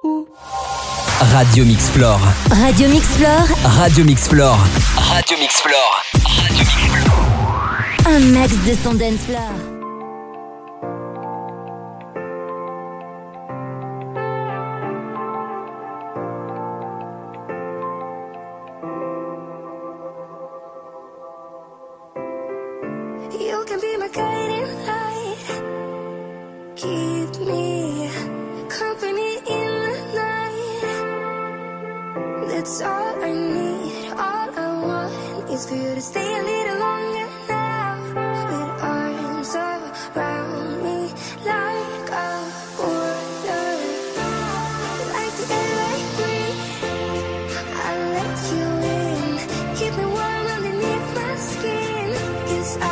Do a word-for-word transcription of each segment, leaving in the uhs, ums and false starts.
Radio Mixflore. Radio Mixflore. Radio Mixflore. Radio Mixflore. Radio Mixflore. Un max de son dance floor. You can be my guiding light. Keep me company in the night. That's all I need. All I want is for you to stay a little longer now. With arms around me like a border. Like the air I breathe, I'll let you in. Keep me warm underneath my skin. 'Cause I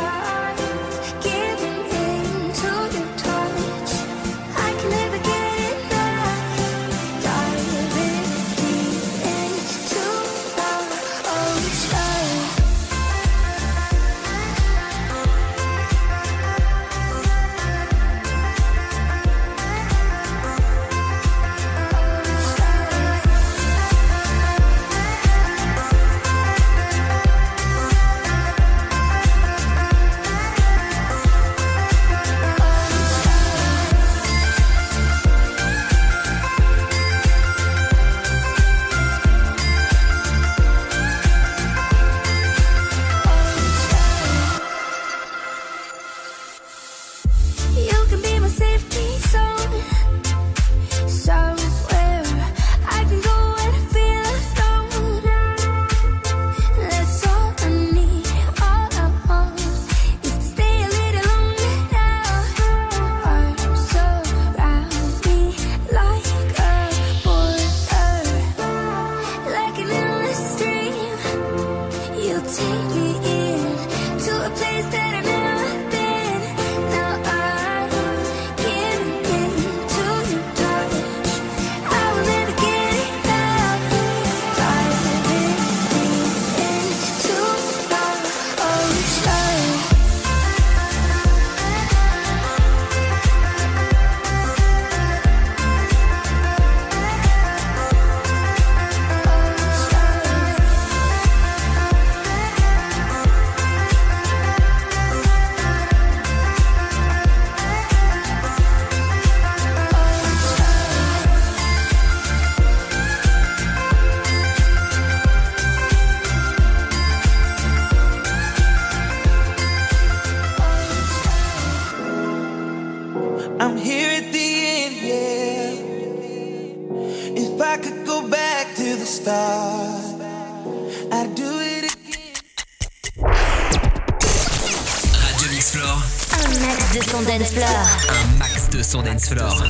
Un max de son dance floor.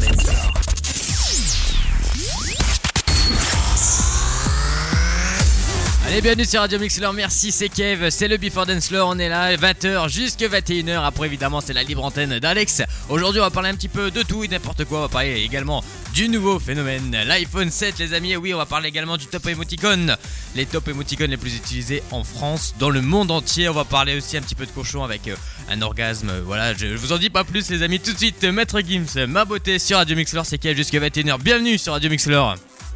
Allez, bienvenue sur Radio Mixflore, merci, c'est Kev, c'est le Before Dance Floor, on est là, vingt heures jusqu'à vingt et une heures, après évidemment c'est la libre antenne d'Alex. Aujourd'hui on va parler un petit peu de tout et n'importe quoi, on va parler également du nouveau phénomène, l'iPhone sept les amis, et oui on va parler également du top émoticône, les top émoticônes les plus utilisés en France, dans le monde entier, on va parler aussi un petit peu de cochon avec euh, un orgasme, voilà, je, je vous en dis pas plus les amis, tout de suite Maître Gims, ma beauté sur Radio Mixflore, c'est Kev jusqu'à vingt et une heures, bienvenue sur Radio Mixflore.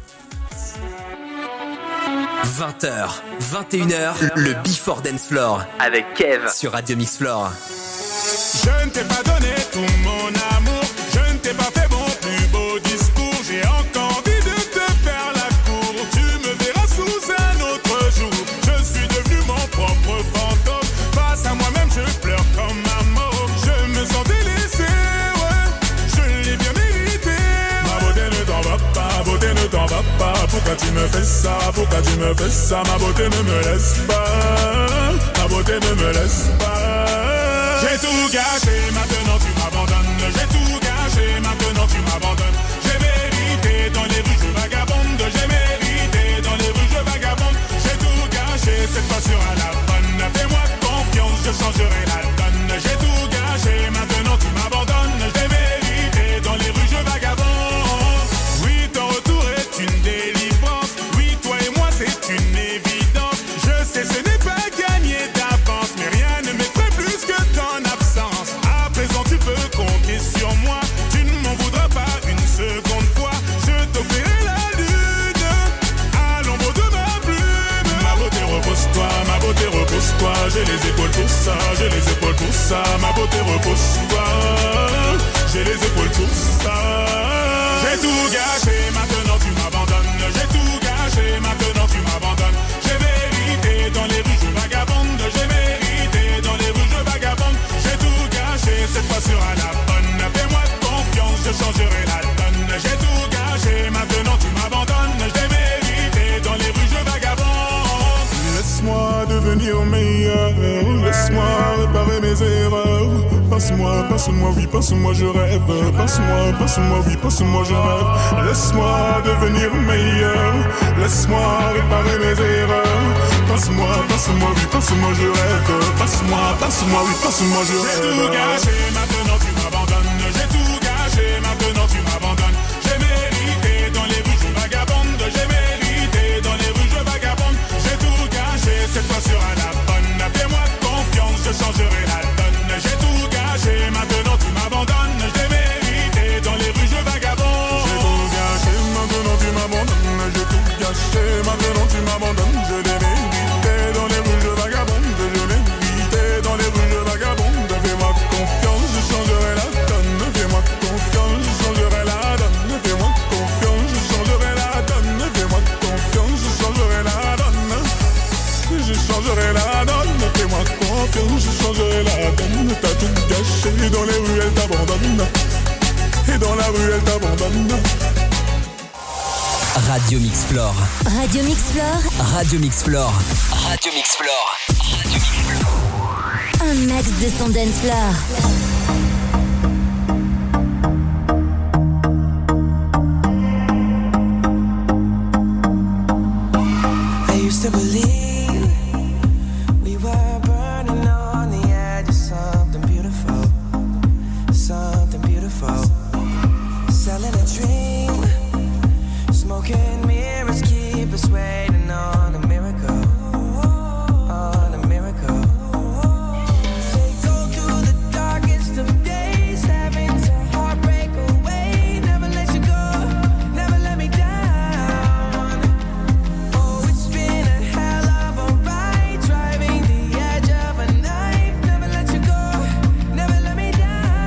vingt heures, vingt et une heures, le Before Dance Floor avec Kev sur Radio Mixflore. Je ne t'ai pas donné tout mon amour, je ne t'ai pas fait mon plus beau discours, j'ai encore envie de te faire la cour, tu me verras sous un autre jour, je suis devenu mon propre fantôme, face à moi-même je pleure comme un mort, je me sens délaissé, ouais, je l'ai bien mérité, ma beauté ne t'en va pas, ma beauté ne t'en va pas, pourquoi tu me fais ça, pourquoi tu me fais ça, ma beauté ne me laisse pas, ma beauté ne me laisse pas. J'ai tout gâché, maintenant tu m'abandonnes. J'ai tout gâché, maintenant tu m'abandonnes. J'ai mérité dans les rues, je vagabonde. J'ai mérité dans les rues, je vagabonde. J'ai tout gâché, cette fois sur à la bonne. Fais-moi confiance, je changerai la donne. J'ai tout gâché, maintenant tu m'abandonnes. J'ai mérité dans les rues, je vagabonde. Oui, ton retour est une délivrance. Oui, toi et moi, c'est une évidence. Je sais, ce n'est pas gagné d'avance, mais rien ne m'effraie plus que ton absence. À présent tu peux compter sur moi, tu ne m'en voudras pas une seule. ça, ma beauté repose sur toi. J'ai les épaules pour ça. J'ai tout gâché, maintenant tu m'abandonnes. J'ai tout gâché, maintenant tu m'abandonnes. J'ai mérité dans les rues, je vagabonde. J'ai mérité dans les rues, je vagabonde. J'ai tout gâché, cette fois sera la bonne. Fais-moi confiance, je changerai la donne. J'ai tout gâché, maintenant tu m'abandonnes. J'ai mérité dans les rues, je vagabonde. Laisse-moi devenir meilleur. Laisse-moi réparer mes erreurs. Passe-moi, passe-moi, oui, passe-moi, je rêve. Passe-moi, passe-moi, oui, passe-moi, je rêve. Laisse-moi devenir meilleur. Laisse-moi réparer mes erreurs. Passe-moi, passe-moi, oui, passe-moi, je rêve. Passe-moi, passe-moi, oui, passe-moi, je rêve. J'ai tout gâché, maintenant tu m'abandonnes. J'ai tout gâché, maintenant tu m'abandonnes. J'ai mérité dans les rues, je vagabonde. J'ai mérité dans les rues, je vagabonde. J'ai tout gâché, cette fois sera la bonne. Fais-moi confiance, je changerai la donne. J'ai tout gâché, maintenant tu m'abandonnes. J'ai mérité dans les rues, je vagabonde. J'ai tout gâché, maintenant tu m'abandonnes. J'ai tout gâché, maintenant tu m'abandonnes. Je l'ai mérité dans les rues, je vagabonde. Je l'ai mérité dans les rues, je vagabonde. Fais-moi confiance, je changerai la donne. Fais-moi confiance, je changerai la donne. Fais-moi confiance, je changerai la donne. Fais-moi confiance, je changerai la donne. Je changerai la donne. Fais-moi confiance, je changerai la donne. T'as tout gâché, dans les rues elle t'abandonne. Et dans la rue elle t'abandonne. Radio Mixflore. Radio Mixflore, Radio Mixflore. Radio Mixflore. Radio Mixflore. un max de son dance floor. I used to believe we were burning on the edge of something beautiful, something beautiful. Selling a dream, smoking mirrors keep us waiting on a miracle, on a miracle. They go through the darkest of days, having to heartbreak away. Never let you go, never let me down. Oh, it's been a hell of a ride, driving the edge of a knife. Never let you go, never let me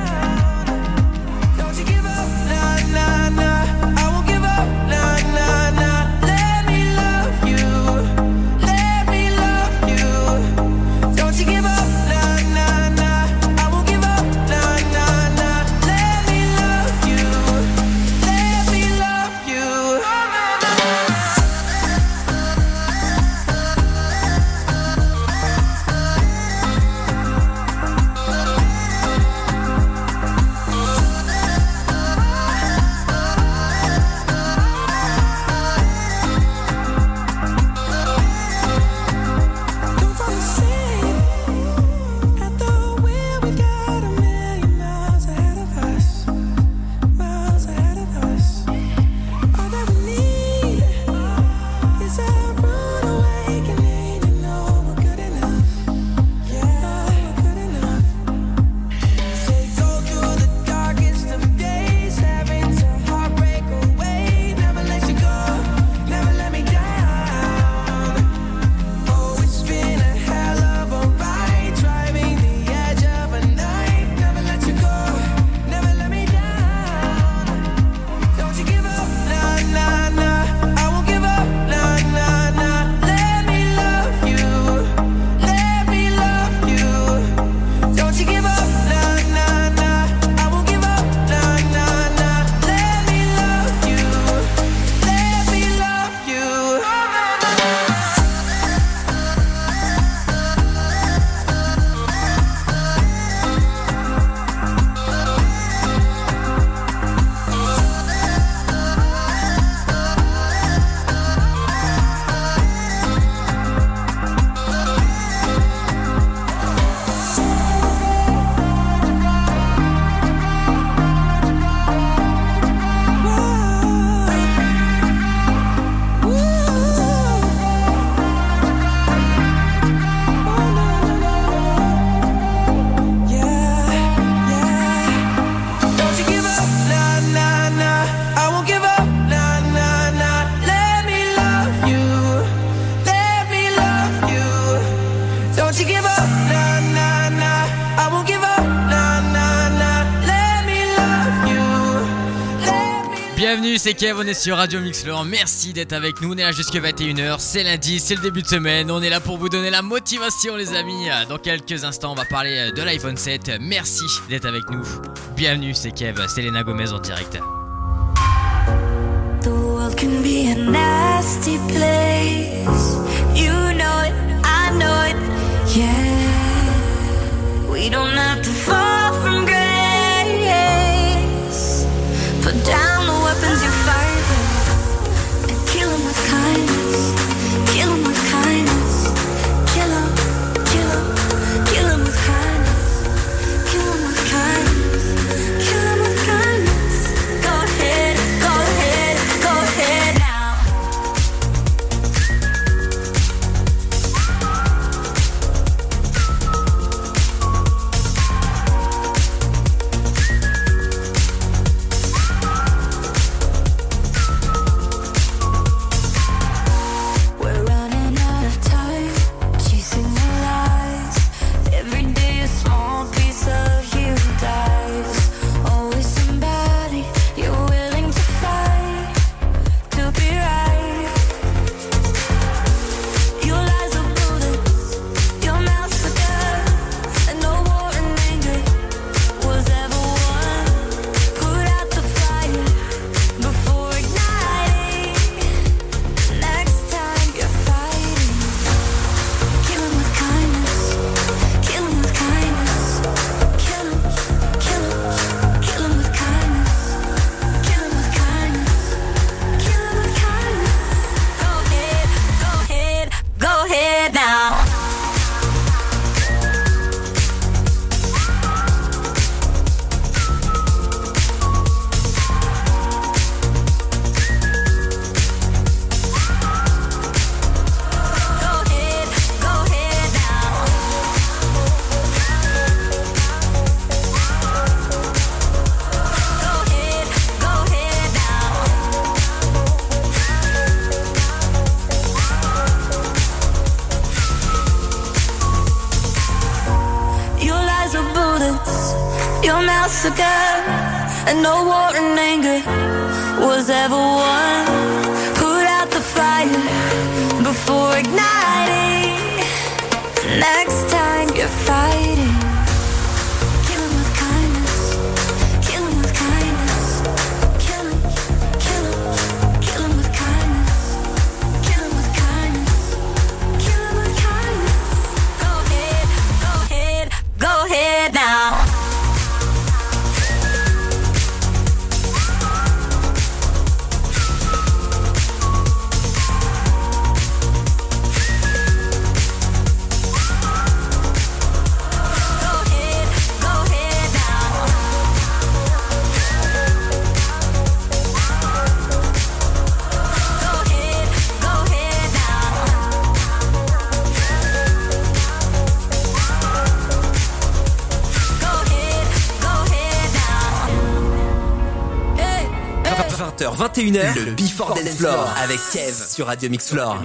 down. Don't you give up, nah, nah, nah. I won't give up, nah, nah, Bienvenue, c'est Kev, on est sur Radio Mixlore, merci d'être avec nous, on est là jusqu'à vingt et une heures, c'est lundi, c'est le début de semaine, on est là pour vous donner la motivation les amis. Dans quelques instants on va parler de l'iPhone sept, merci d'être avec nous. Bienvenue, c'est Kev, Selena Gomez en direct. The world can be a nasty place. You know it, I know it, yeah. We don't have to fall from grace. Put down the weapons you fight with and kill 'em with kindness. Kill 'em with kindness. Kill 'em, kill 'em, kill 'em with kindness. Kill 'em with kindness. Kill 'em with kindness. Go ahead, go ahead, go ahead now. We're running out of time, chasing the lies. Every day a small piece of you dies. Always somebody you're willing to fight to be right. Your lies are bullets, your mouth's a gun, and no war and anger was ever won. Put out the fire before igniting. Next time you're fighting, kill 'em with kindness. Kill 'em with kindness. Kill 'em, kill 'em, kill 'em with kindness. Kill 'em with kindness. Kill 'em with kindness. Go ahead, go ahead, go ahead now. Go ahead, go ahead now. Go ahead, go ahead now. Your lies are bullets, your mouth's a gun, and no war and anger was ever won. Put out the fire before igniting. Next time you're fighting, kill 'em with kindness. Kill 'em with kindness. Kill 'em, kill 'em, kill 'em with kindness. Kill 'em with kindness. Kill 'em with kindness. Go ahead, go ahead, go ahead now. Go ahead, go ahead now. Go ahead, go ahead now. Go ahead, go ahead now. Hey, hey. vingt heures, vingt et une heures, le Before Dance Floor avec Kev sur Radio Mixlore.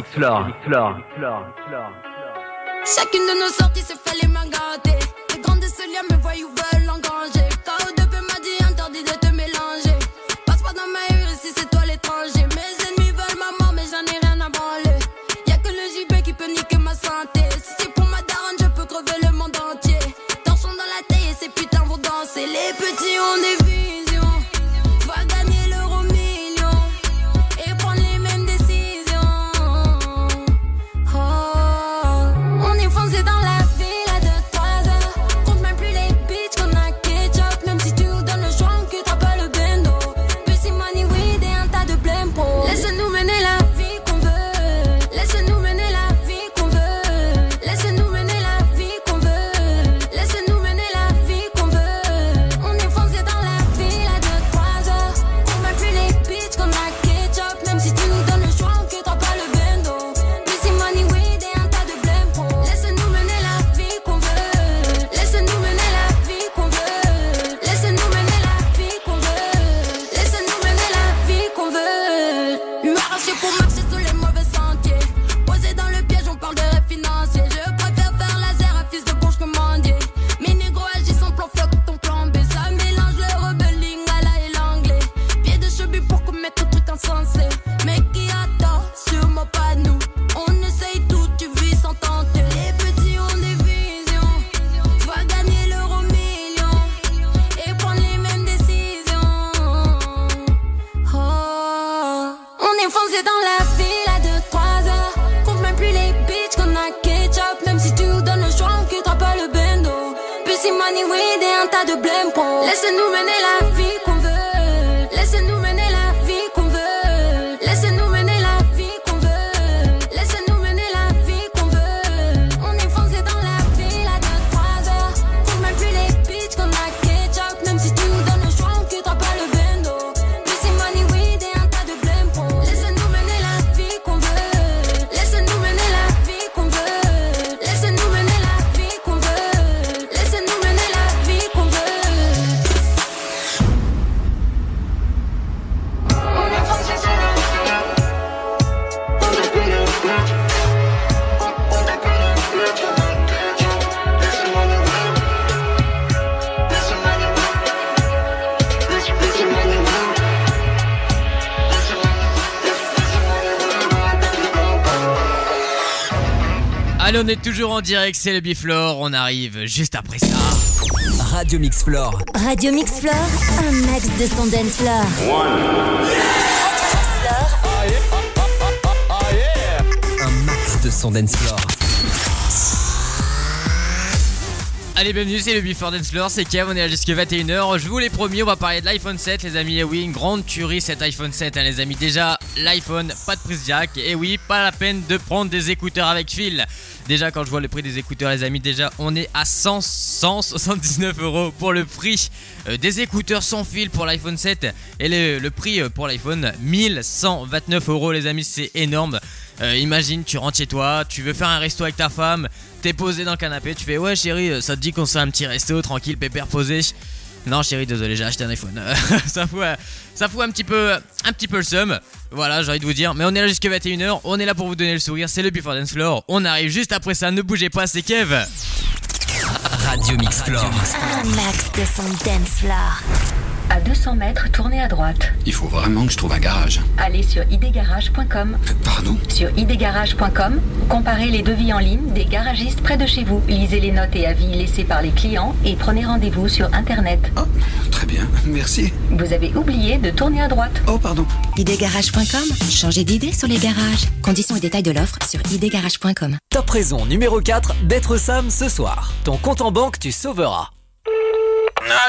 Chacune de nos sorties se fait les mains gâtées. Les grands de ce lien me voient ou veulent engranger. K O deux P m'a dit interdit de te mélanger. Passe pas dans ma rue ici c'est toi l'étranger. Mes ennemis veulent ma mort mais j'en ai rien à branler. Y'a que le J B qui peut niquer ma santé. Si c'est pour ma daronne je peux crever le monde entier. Torchon dans la taille et ces putains vont danser. Les petits ont des visions, va gagner l'euro million et prendre les mêmes décisions. Oh, on est foncé dans la ville à deux trois heures. Compte même plus les bitches qu'on a ketchup. Même si tu nous donnes le choix, on quittera pas le bendo. Pussy money weed et un tas de blême pro. Laisse-nous mener la vie qu'on veut. Laisse-nous mener la vie qu'on veut. Laisse-nous mener la vie qu'on veut. Laisse-nous mener la vie qu'on veut. On est foncé dans la ville à deux trois heures. Compte même plus les bitches qu'on a ketchup. Même si tu nous donnes le choix, on quittera pas le bendo. Pussy money weed et un tas de blême pro. Laisse-nous mener la vie qu'on veut. Laisse-nous mener la vie qu'on veut. Laisse-nous mener la vie qu'on veut. Laisse-nous mener la vie qu'on veut. M'arracher pour marcher sur les mauvais sentiers. Posé dans le piège, on parle de rêve financier. Je préfère faire laser à fils de bourge que mendier. Mes négros agissent en plan floc, ton plan B. Ça mélange le rebelling à la et l'anglais. Pied de cheveux pour de blême pour. Laissez-nous mener la vie qu'on veut. Laissez-nous mener la vie qu'on veut. Laissez-nous mener la vie qu'on veut. Laissez-nous mener la vie qu'on veut. On est foncé dans la ville à deux trois heures. Trouve même plus les bitches qu'on a ketchup. Même si tu nous donnes le choix, on quittera pas le bendo. Missy money, weed et un tas de blême pour. Laissez-nous mener la vie qu'on veut. Laissez-nous mener la vie qu'on veut. Laissez-nous mener la vie qu'on veut. Laissez-nous mener la vie qu'on veut. Allez, on est toujours en direct, c'est le Biflor, on arrive juste après ça. Radio Mix Floor. Radio Mix Floor, un max de son dance floor. Un max de son dance floor. Allez, bienvenue, c'est le Before Dance Floor, c'est Kev, on est là jusqu'à vingt et une heures. Je vous l'ai promis, on va parler de l'iPhone sept, les amis. Et oui, une grande tuerie cet iPhone sept, hein, les amis. Déjà, l'iPhone, pas de prise jack. Et oui, pas la peine de prendre des écouteurs avec fil. Déjà, quand je vois le prix des écouteurs, les amis, déjà, on est à cent soixante-dix-neuf euros pour le prix euh, des écouteurs sans fil pour l'iPhone sept. Et le, le prix euh, pour l'iPhone, mille cent vingt-neuf euros, les amis, c'est énorme. Euh, imagine, tu rentres chez toi, tu veux faire un resto avec ta femme, t'es posé dans le canapé, tu fais ouais chérie, ça te dit qu'on se fait un petit resto tranquille, pépère posé. Non chérie, désolé, j'ai acheté un iPhone. ça fout, ça fout un petit peu, un petit peu le seum. Voilà, j'ai envie de vous dire. Mais on est là jusqu'à vingt et une heures, on est là pour vous donner le sourire. C'est le Before Dance Floor. On arrive juste après ça, ne bougez pas, c'est Kev. Radio Mix Floor. Un max de son dance floor. À deux cents mètres, tournez à droite. Il faut vraiment que je trouve un garage. Allez sur idgarage point com. Pardon ? Sur idgarage point com, comparez les devis en ligne des garagistes près de chez vous. Lisez les notes et avis laissés par les clients et prenez rendez-vous sur Internet. Oh, très bien, merci. Vous avez oublié de tourner à droite. Oh, pardon. idgarage point com. Changez d'idée sur les garages. Conditions et détails de l'offre sur idgarage point com. Top raison numéro quatre d'être Sam ce soir. Ton compte en banque, tu sauveras. Allô ?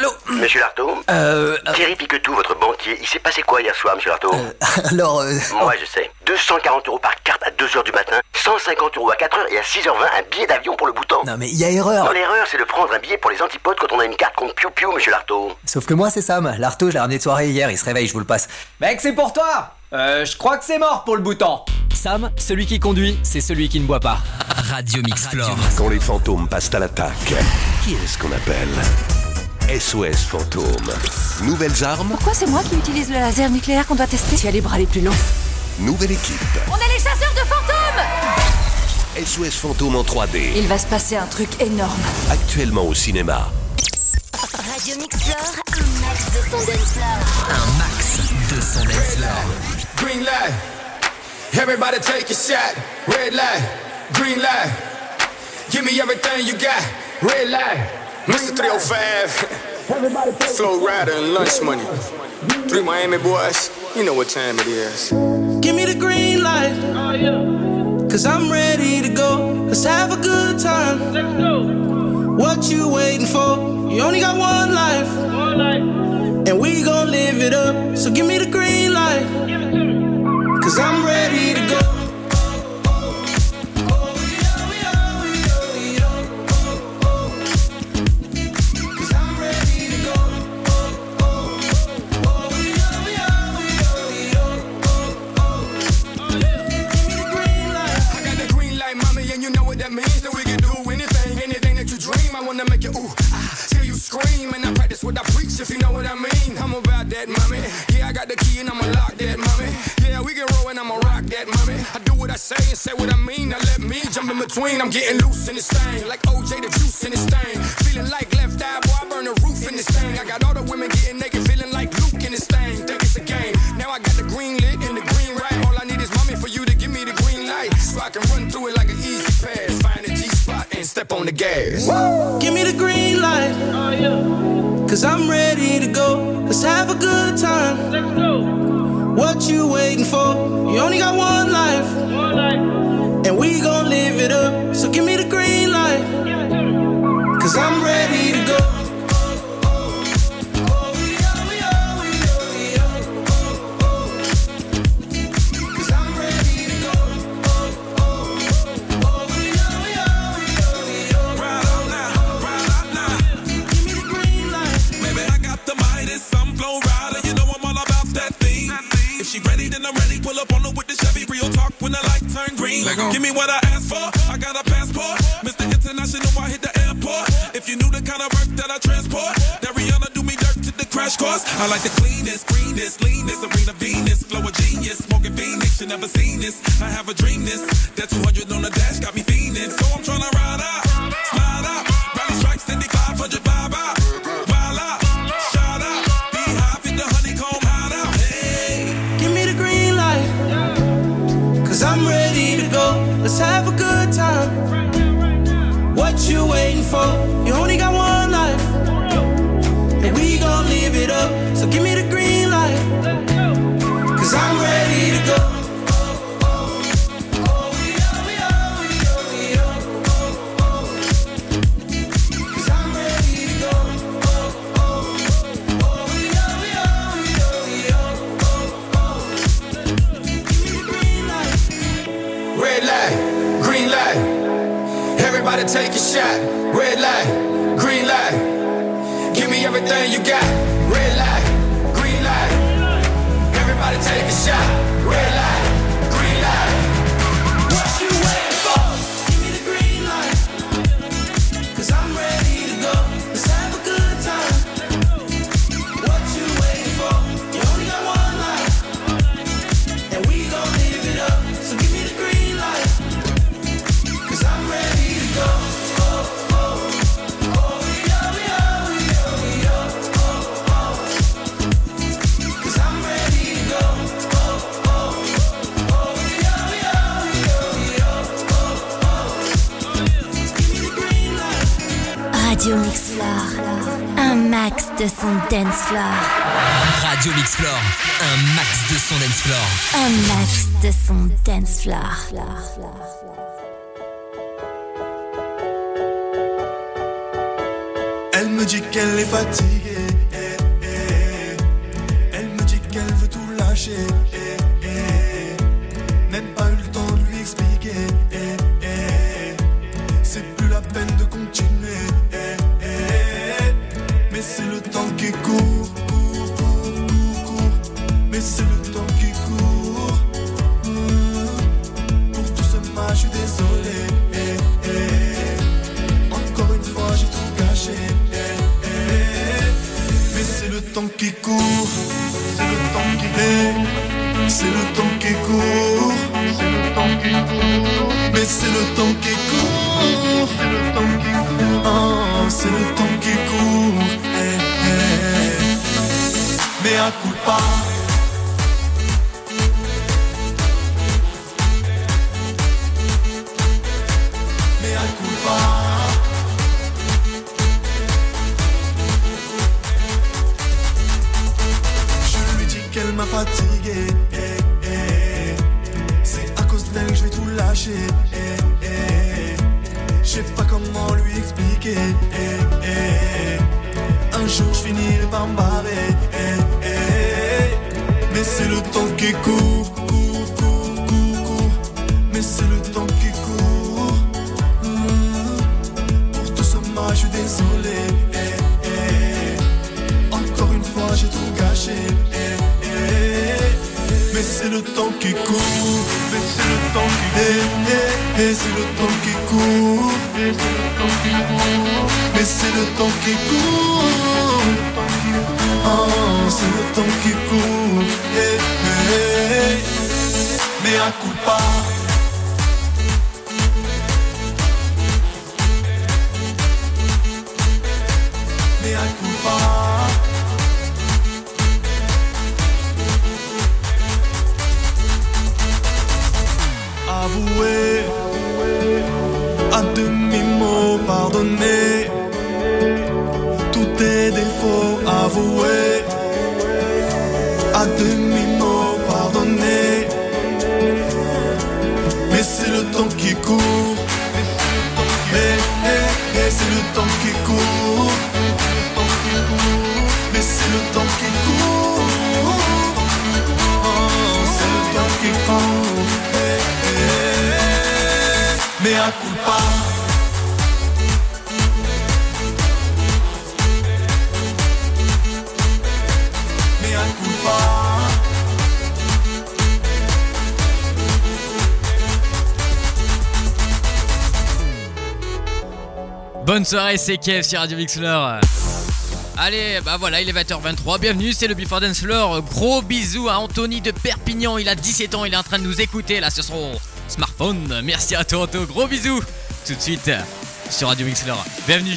Monsieur Lartaud ? Euh... Thierry Piquetou, votre banquier, il s'est passé quoi hier soir, monsieur Lartaud ? Euh, alors... Euh... Moi, je sais. deux cent quarante euros par carte à deux heures du matin, cent cinquante euros à quatre heures et à six heures vingt, un billet d'avion pour le bouton. Non mais il y a erreur. Non, l'erreur, c'est de prendre un billet pour les antipodes quand on a une carte compte Piu Piu, monsieur Lartaud. Sauf que moi, c'est Sam. Lartaud, je l'ai ramené de soirée hier, il se réveille, je vous le passe. Mec, c'est pour toi. Euh, je crois que c'est mort pour le bouton. Sam, celui qui conduit, c'est celui qui ne boit pas. Radio Mix Floor. Quand les fantômes passent à l'attaque, qui est-ce qu'on appelle ? S O S Fantôme. Nouvelles armes. Pourquoi c'est moi qui utilise le laser nucléaire qu'on doit tester ? Tu as les bras les plus longs. Nouvelle équipe. On est les chasseurs de fantômes ! S O S Fantôme en trois D. Il va se passer un truc énorme. Actuellement au cinéma. Radio Mix Floor, un max de son dance floor. Un max de son dance floor. Green light, everybody take a shot. Red light, green light, give me everything you got. Red light, Mister three oh five, Flow Rider and Lunch Money. Three Miami boys, you know what time it is. Give me the green light. Oh, yeah. Cause I'm ready to go. Let's have a good time. Let's go. What you waiting for? You only got one life. One life. And we gon' live it up. So give me the green light. Give it to me. Cause I'm ready to go. To make you ooh, ah, till you scream. And I practice what I preach, if you know what I mean. I'm about that, mommy. Yeah, I got the key and I'ma lock that, mommy. Yeah, we can roll and I'ma rock that, mommy. I do what I say and say what I mean. Now let me jump in between. I'm getting loose in this thing, like O J the juice in this thing. Feeling like left eye, boy, I burn the roof in this thing. I got all the women getting naked, feeling like Luke in this thing. Think it's a game. Now I got the green lit and the green right. All I need is mommy for you to give me the green light, so I can run through it like an easy pass. Find a G spot and step on the gas. Woo! Give me the green light. Oh, yeah. Cause I'm ready to go. Let's have a good time. Let's go. What you waiting for? You only got one life. One life. And we gon' live it up. So give me the green light. Give it to me. Cause I'm ready to go. If she ready, then I'm ready. Pull up on her with the Chevy. Real talk when the light turn green. Give me what I asked for. I got a passport. Mister International, I hit the airport. If you knew the kind of work that I transport, that Rihanna do me dirt to the crash course. I like the cleanest, greenest, leanest, Serena Venus, flow of genius, smoking Phoenix. You never seen this. I have a dream this. That two hundred on the dash got me fiending. So I'm tryna ride out, slide out, rally strikes, Cindy five hundred vibe out, wild out, shout out, beehive in the honeycomb hideout. Hey, give me the green light, cause I'm ready to go. Let's have a good time. What you waiting for? You only got one life, and we gon' live it up. So give me the green light, cause I'm ready to go. Everybody take a shot. Red light, green light. Give me everything you got. Red light, green light. Everybody take a shot. Red light, green light. What you waiting for? Give me the green light, cause I'm ready to go. Let's have a good time. What you waiting for? You only got one life, and we gon' live it up. So give me the green light, cause I'm ready to go. Oh, oh, oh, yo, yo, yo, yo, oh, oh. Cause I'm ready to go. Oh, oh, oh, yo, yo, yo, yo, oh, oh. Give me the green light. Radio Mix Floor, un max de son dance floor. Radio Mix Floor, un max de son dance floor. Un max de son dance floor. Elle me dit qu'elle est fatiguée, eh, eh. Elle me dit qu'elle veut tout lâcher, eh, eh. Même pas eu le temps de lui expliquer, eh, eh. C'est plus la peine de continuer, eh, eh. Mais c'est le temps qui court, court, court, court, court. Mais c'est le temps qui court. Mmh. Pour tout ce mal, je suis désolé, eh, eh. Encore une fois, j'ai tout gâché. C'est le temps qui court, c'est le temps qui est, c'est le temps qui court, c'est le temps qui court, mais c'est le temps qui court, c'est le temps qui court, oh, c'est le temps qui court, eh, eh. Mais à coup pas. Mais à coup pas. Qu'elle m'a fatigué, eh, eh. C'est à cause d'elle que je vais tout lâcher, eh, eh. Je sais pas comment lui expliquer, eh, eh. Un jour je finirai par me barrer, eh, eh. Mais c'est le temps qui court, court, court, court, court. Mais c'est le temps qui court. Mmh. Pour tout ce mal, je suis désolé, eh, eh. Encore une fois, j'ai tout gâché, eh. Mais c'est le temps qui court, mais c'est le temps qui est, et, et c'est le temps qui court, et c'est le temps qui court, mais c'est le temps qui court, oh, c'est le temps qui court, et, et, mais à coup pas. Mais à coup pas. Avouer, à demi-mot pardonner, tous tes défauts avoués, à demi-mot pardonner, mais c'est le temps qui court, et, et, et c'est le temps qui court, mais c'est le temps qui court, oh, c'est le temps qui court. Mais à coup pas. Mais à coup pas. Bonne soirée, c'est Kev sur Radio Mixlr. Allez, bah voilà, il est vingt heures vingt-trois, bienvenue, c'est le Before Dance Floor. Gros bisous à Anthony de Perpignan, il a dix-sept ans, il est en train de nous écouter là sur son smartphone. Merci à toi, Anto, gros bisous. Tout de suite sur Radio Mixlr, bienvenue.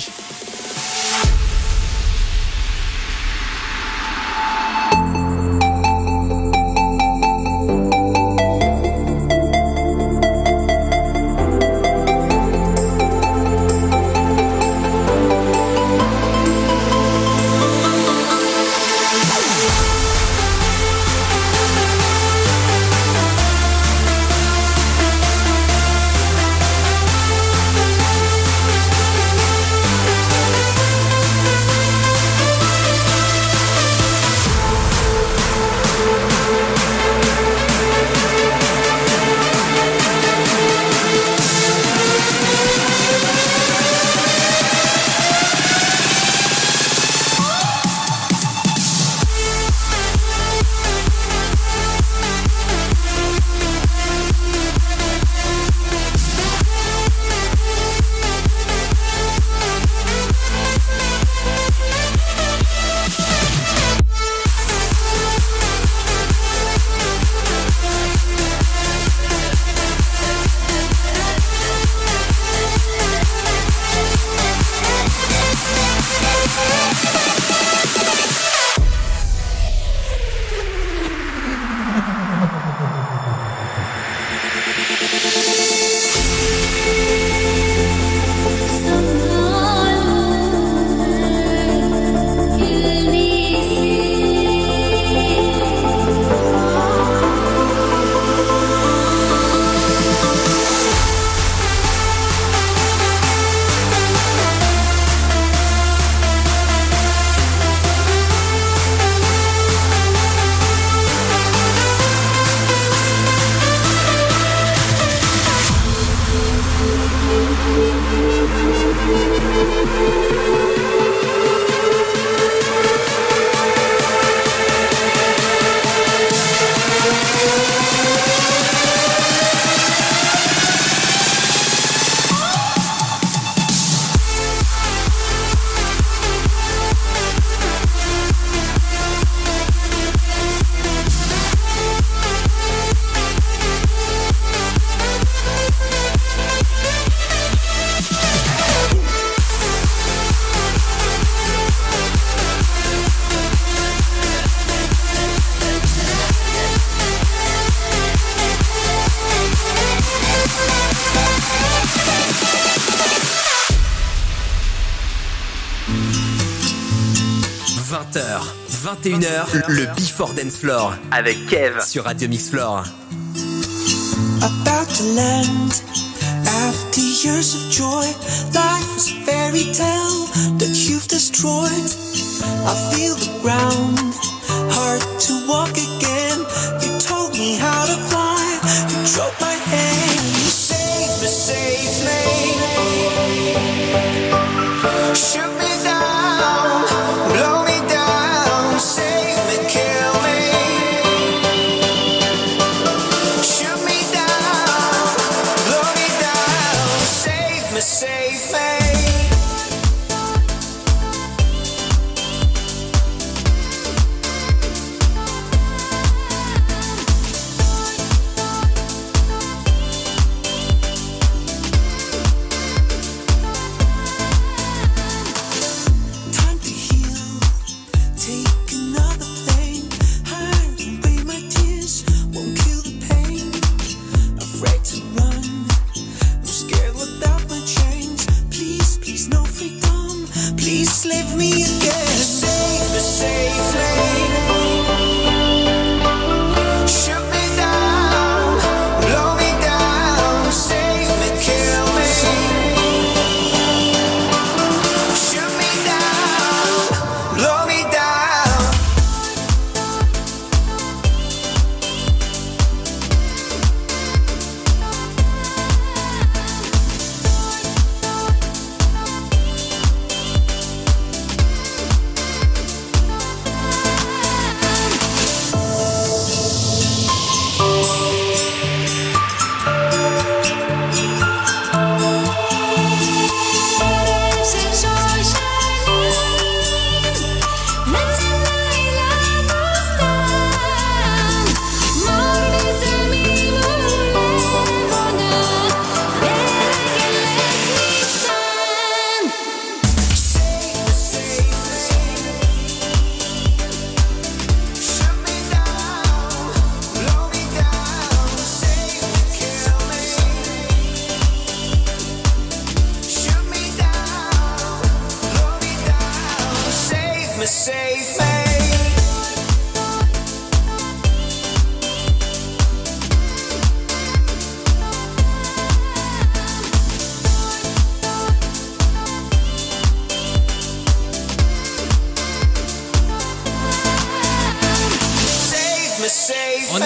vingt heures, vingt et une heures, le Before Dance Floor avec Kev sur Radio Mixlr. About to land after years of joy, life is a fairy tale that you've destroyed. I feel the ground, hard to walk again. You told me how to fly, you drove my hand. You saved me, saved me. Shoot me down, blow me down, save me, kill me. Shoot me down, blow me down, save me, save me.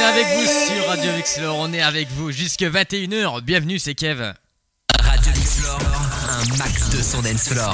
avec vous sur Radio Mixlore, on est avec vous jusque vingt et une heures. Bienvenue, c'est Kev. Radio Mixlore, un max de son dance floor.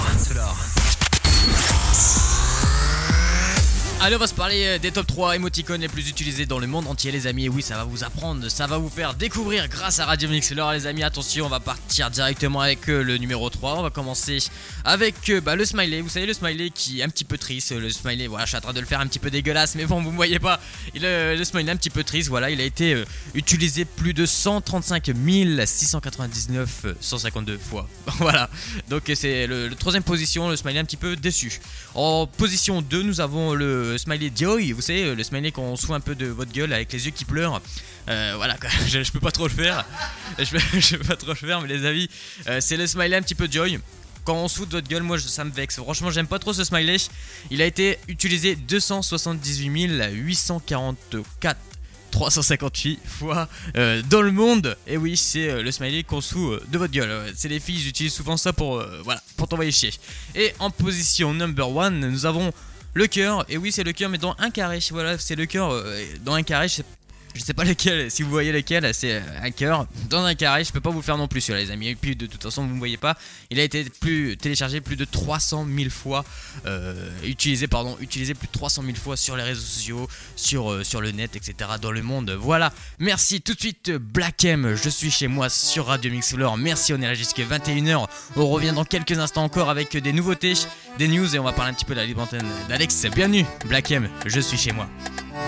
Allez, on va se parler des top trois émoticônes les plus utilisés dans le monde entier, les amis. Et oui, ça va vous apprendre, ça va vous faire découvrir grâce à Radio Mixlore, les amis. Attention, on va partir directement avec euh, le numéro trois. On va commencer avec euh, bah, le smiley. Vous savez, le smiley qui est un petit peu triste. Le smiley, voilà, je suis en train de le faire un petit peu dégueulasse, mais bon, vous me voyez pas. Il, euh, le smiley un petit peu triste, voilà, il a été euh, utilisé plus de cent trente-cinq mille six cent quatre-vingt-dix-neuf cent cinquante-deux fois. Voilà, donc c'est le, le troisième position, le smiley un petit peu déçu. En position deux, nous avons le smiley joy, vous savez, le smiley quand on se fout un peu de votre gueule avec les yeux qui pleurent. Euh, voilà, quoi. Je, je peux pas trop le faire. Je peux, je peux pas trop le faire, mais les amis, euh, c'est le smiley un petit peu joy. Quand on se fout de votre gueule, moi je, ça me vexe. Franchement, j'aime pas trop ce smiley. Il a été utilisé deux cent soixante-dix-huit mille huit cent quarante-quatre trois cent cinquante-huit fois euh, dans le monde. Et oui, c'est euh, le smiley qu'on se fout euh, de votre gueule. Euh, c'est les filles, j'utilise souvent ça pour euh, voilà, pour t'envoyer chier. Et en position number one, nous avons le cœur. Et oui, c'est le cœur, mais dans un carré. Voilà, c'est le cœur euh, dans un carré. Je sais, je sais pas lequel. Si vous voyez lequel, c'est un cœur dans un carré. Je peux pas vous le faire non plus, celui-là, les amis. Et puis de toute façon, vous me voyez pas. Il a été plus téléchargé plus de trois cent mille fois, euh, utilisé pardon, utilisé plus de trois cent mille fois sur les réseaux sociaux, sur euh, sur le net, et cetera. Dans le monde. Voilà. Merci. Tout de suite, Black M. Je suis chez moi sur Radio Mixlore. Merci. On est là jusqu'à vingt et une heures. On revient dans quelques instants encore avec des nouveautés, des news et on va parler un petit peu de la libre antenne d'Alex. Bienvenue, Black M. Je suis chez moi.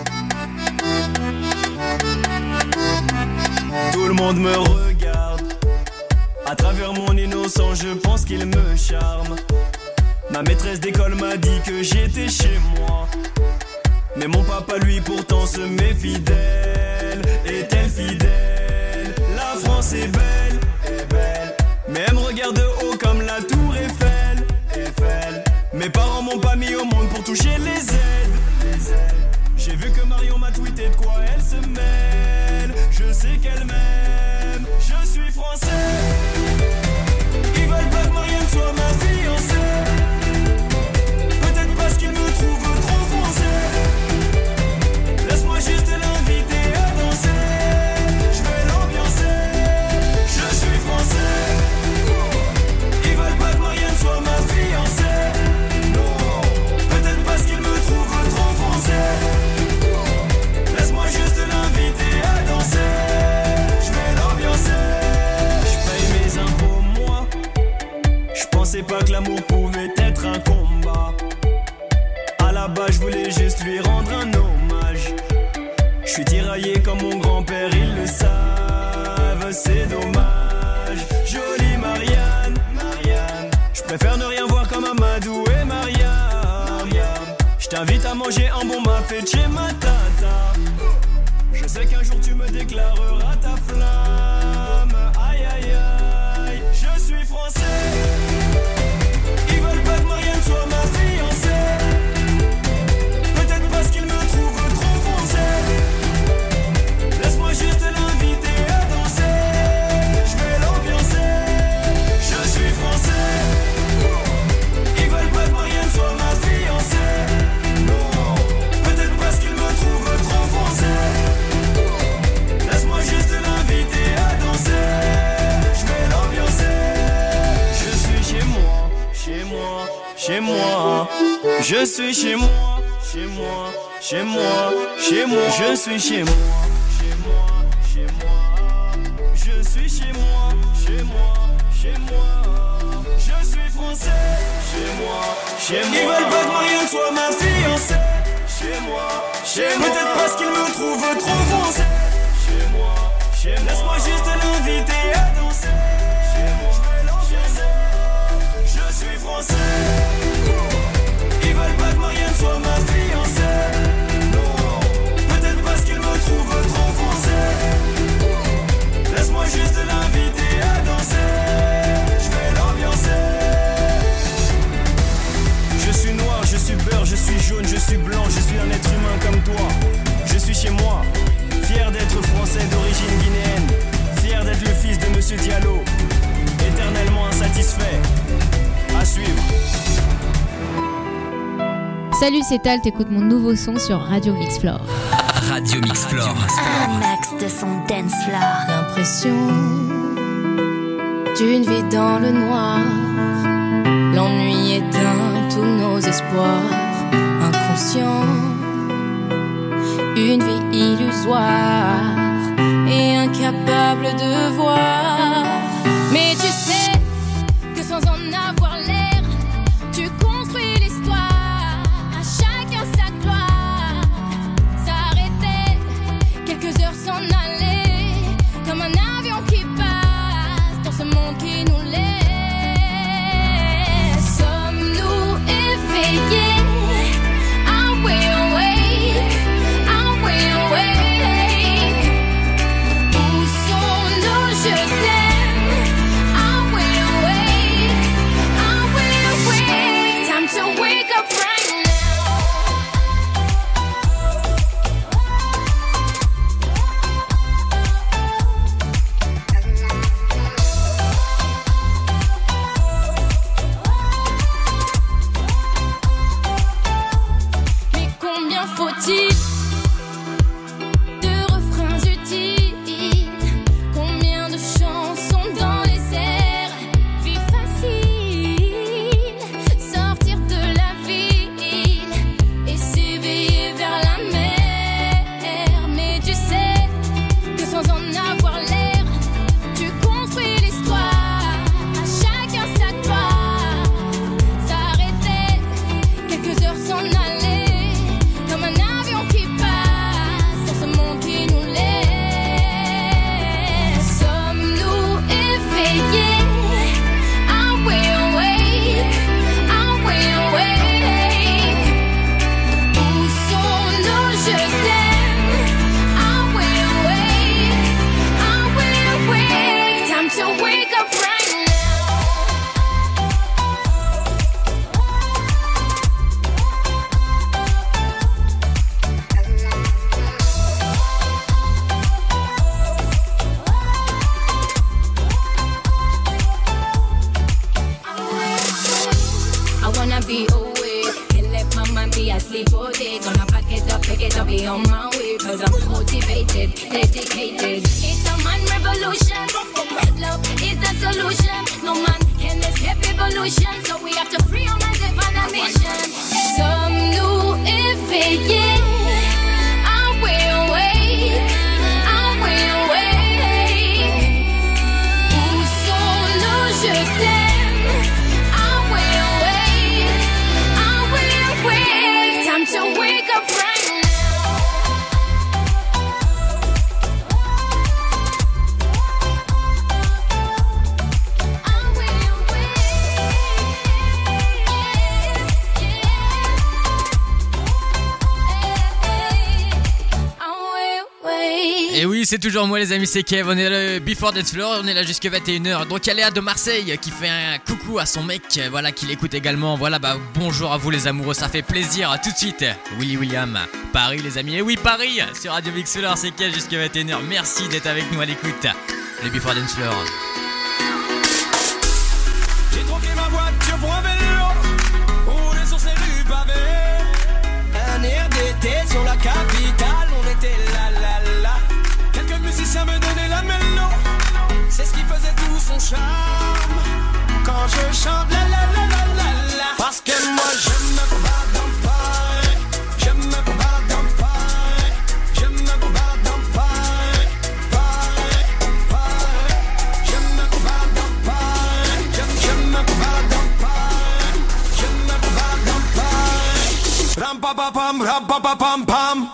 Tout le monde me regarde. À travers mon innocence, je pense qu'il me charme. Ma maîtresse d'école m'a dit que j'étais chez moi. Mais mon papa, lui, pourtant se méfie d'elle. Est-elle fidèle? La France est belle, est belle. Mais elle me regarde de haut comme la tour Eiffel, Eiffel. Mes parents m'ont pas mis au monde pour toucher les aides, les aides. J'ai vu que Marion m'a tweeté de quoi elle se mêle. Je sais qu'elle m'aime. Je suis français. Ils veulent pas que Marianne soit ma fiancée. Peut-être parce qu'ils me trouvent trop français. Laisse-moi juste l'inviter à danser. Je vais l'ambiancer. Je suis français. Ils veulent pas que Marianne soit ma fiancée. Non. Peut-être parce qu'ils me trouvent trop français. Laisse-moi juste l'inviter à danser. Je vais l'ambiancer. Je paye mes impôts moi. Je pensais pas que l'amour pouvait être un combat. À la base je voulais juste lui rendre un hommage. Je suis tiraillé comme mon grand-père, ils le savent. C'est dommage. Jolie Marianne, Marianne. Je préfère ne rien voir comme Amadou et Marianne. Je t'invite à manger un bon mafé chez ma tata. Je sais qu'un jour tu me déclareras ta flamme. Aïe aïe aïe. Je suis français. Ils veulent pas que Marianne soit ma fiancée. Peut-être parce qu'ils me trouvent trop français. Laisse-moi juste l'inviter à danser. Je vais l'ambiancer. Je suis français. Ils veulent pas que Marianne soit ma fiancée. Non. Peut-être parce qu'ils me trouvent trop français. Laisse-moi juste l'inviter à danser. Je vais l'ambiancer. Je suis chez moi, chez moi, chez moi. Je suis chez moi, chez moi, chez moi, chez moi. Je suis chez moi, chez moi, chez moi. Je suis chez moi, chez moi, chez moi. Je suis français, chez moi, chez moi. Ils veulent pas que Marianne soit ma fiancée. Chez moi, chez moi. Peut-être parce qu'ils me trouvent trop français. Chez moi, chez moi. Laisse-moi juste l'inviter à danser. Chez moi, je vais l'ambiancer. Je suis français. Ils veulent pas que Marianne soit ma fiancée. Non. Peut-être parce qu'ils me trouvent trop français. Laisse-moi juste l'inviter à danser. Je vais l'ambiancer. Je suis noir, je suis beurre, je suis jaune, je suis blanc, je suis un être humain comme toi. Je suis chez moi, fier d'être français d'origine guinéenne, fier d'être le fils de Monsieur Diallo, éternellement insatisfait. À suivre. Salut, c'est Tal, t'écoutes mon nouveau son sur Radio Mixlore. Radio Mix Floor. Un max de son dance floor. L'impression d'une vie dans le noir. L'ennui éteint tous nos espoirs. Inconscient, une vie illusoire et incapable de voir. Mais tu sais que sans en avoir l'air, tu construis l'histoire. À chacun sa gloire. S'arrêter, quelques heures s'en aller, comme un avion qui passe dans ce monde qui nous laisse. Sommes-nous éveillés? Are we awake? Are we awake? Où sont nos je t'aime? Are we awake? Are we awake? Time to wake up right now. Mais combien faut-il de refrains utiles? Combien de chansons dans les airs? Vie facile, sortir de la ville et s'éveiller vers la mer. Mais tu sais que sans en avoir l'air, tu construis l'histoire. À chacun sa gloire. S'arrêter, quelques heures s'en aller, comme un avion qui passe dans ce monde qui nous laisse. Sommes-nous éveillés? Are we awake? Are we awake? Où sont nos je t'aime? Are we awake? Are we awake? Time to wake up right now. I wanna be awake, can't let my mind be asleep all day. Gonna pack it up, pick it up, be on my way. Cause I'm motivated, dedicated. It's a man revolution. Love is the solution. No man can escape evolution. So we have to free our minds and find a mission. Sommes-nous éveillés? Are we awake? Are we awake? Où sont nos je t'aime? Are we awake? Are we awake? Time to wake up right now. Are we Et oui, c'est toujours moi les amis, c'est Kev, on est là Before Dance Floor, on est là jusqu'à vingt et une heures. Donc il y a Léa de Marseille qui fait un coucou à son mec, voilà, qui l'écoute également. Voilà, bah bonjour à vous les amoureux, ça fait plaisir. Tout de suite, Willy William, Paris les amis. Et oui, Paris, sur Radio Mix Floor, c'est Kev jusqu'à vingt et une heures. Merci d'être avec nous à l'écoute. Le Before Dance Floor. J'ai troqué ma voiture pour un vélo, roulé sur ces rues pavées. Un air d'été sur la capitale, on était là là là. Quelques musiciens me donnaient la mélo, c'est ce qui faisait tout son charme. Quand je chante la la la la la la, parce que moi je me balade dans Paris, je me balade dans Paris, je me balade dans Paris, Paris, Paris, je me balade dans Paris, je, je me balade dans Paris, je me balade dans Paris. Ram pa pa pam, ram pa pa pam pam.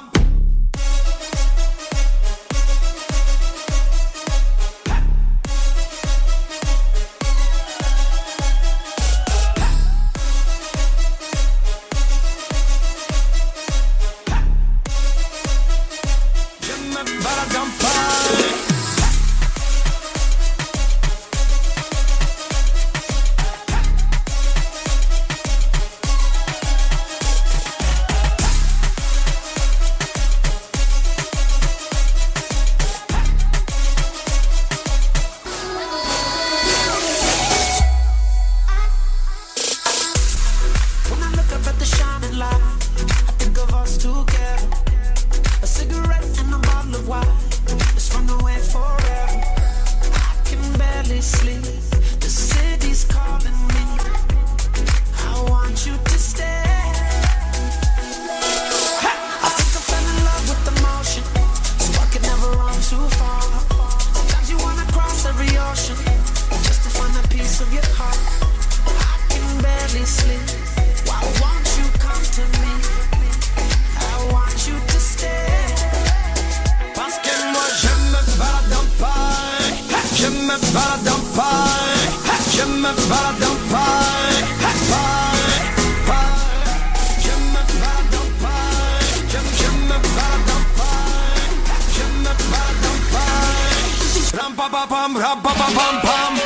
me balade en Paris, je me balade en Paris, Paris, Paris. Je me balade en Paris, je, je me balade en Paris, je me balade en Paris. Ram pa pa pam, ram pa pa pam pam.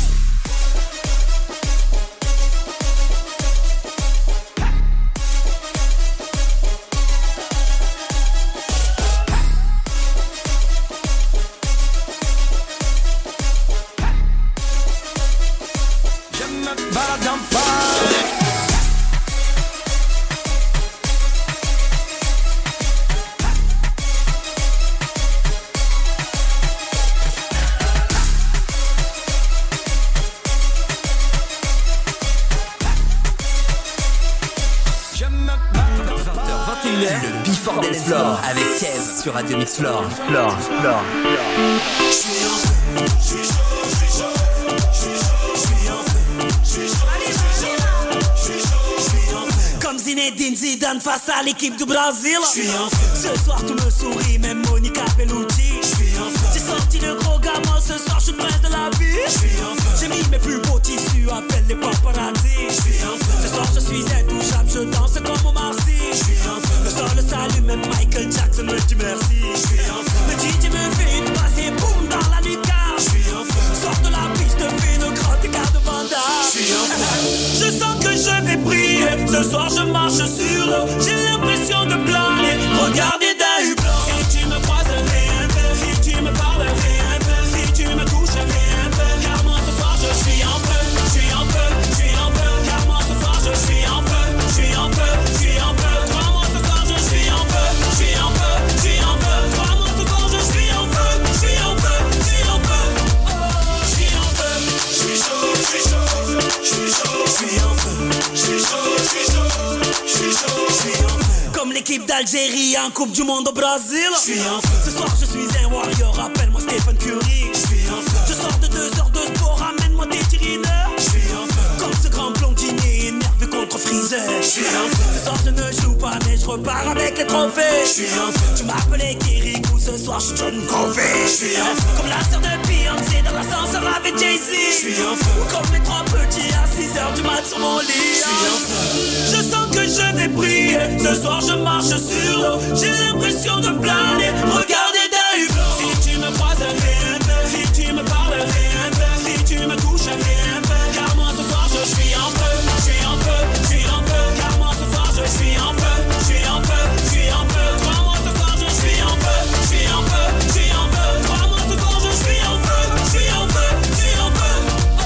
Balade en Paris. Je me balade en Paris. vingt heures vingt et une heures, le Before Dance Floor avec Kev sur Radio Mix Floor. Floor, Floor. Je suis en feu, je suis chaud, je suis chaud, je suis chaud, je suis en feu, je suis chaud, je suis chaud, je suis chaud, je suis en feu. Comme Zinedine Zidane face à l'équipe du Brésil. Je suis en feu. Ce soir tout me sourit, même Monica Bellucci. Je suis en feu. J'ai sorti le gros gamin, ce soir je suis le prince de la vie. Je suis en feu. J'ai mis mes plus beaux tissus, appelle les paparazzi. Je suis en feu. Ce soir je suis intouchable, je danse comme Omar Sy. Je suis en feu. Le sol le salue, même Michael Jackson me dit merci. Je suis en feu. Le D J me fait une passe et boum dans la lucarne. Je suis en feu. Sors de la piste, fais une grande écart de Vanda. Je suis en feu. Je sens que je vais briller. Ce soir je marche sur l'eau. J'ai l'impression de planer. Regardez d'un hublot. Si tu me croises, fais un peu. Si tu me parles, fais un peu. Si tu me touches, fais un peu. Car moi ce soir je suis en feu. Je suis en feu, je suis en feu. Car moi ce soir je suis en feu. Je suis en feu, je suis en feu. Crois-moi ce soir je suis en feu. Je suis en feu, je suis en feu. Crois-moi ce soir je suis en feu. Je suis en feu, je suis en feu. Je suis en feu. Je suis chaud, je suis chaud. Je suis chaud, je suis en feu. Je suis chaud, je suis chaud. Je suis chaud, je suis en feu. Comme l'équipe d'Algérie en Coupe du Monde au Brésil. Je suis en feu. Ce soir je suis un warrior, appelle-moi Stephen Curry. Je suis en feu. Je sors de deux heures de sport, ramène-moi des tirineurs. Je suis en feu. Comme ce grand blondinier énervé contre Freezer. Je suis en feu. Ce soir je ne joue pas mais je repars avec les trophées. Je suis en feu. Tu m'appelais Kirikou, ce soir je suis John Covey. Je suis en feu. Comme la sœur de Beyoncé dans l'ascenseur avec Jay-Z. Je suis en feu. Ou comme les trois petits à six heures du mat sur mon lit. Je suis en feu. Je sens que je vais briller. Ce soir je marche sur l'eau. J'ai l'impression de planer. Regardez d'un hublot. Si tu me croises, fais un peu. Si tu me parles, fais un peu. Si tu me touches, fais un peu. Car moi ce soir je suis en feu. Je suis en feu, je suis en feu. Car moi ce soir je suis en feu. Je suis en feu, je suis en feu. Crois-moi ce soir je suis en feu. Je suis en feu, je suis en feu. Crois-moi ce soir je suis en feu. Je suis en feu, je suis en feu.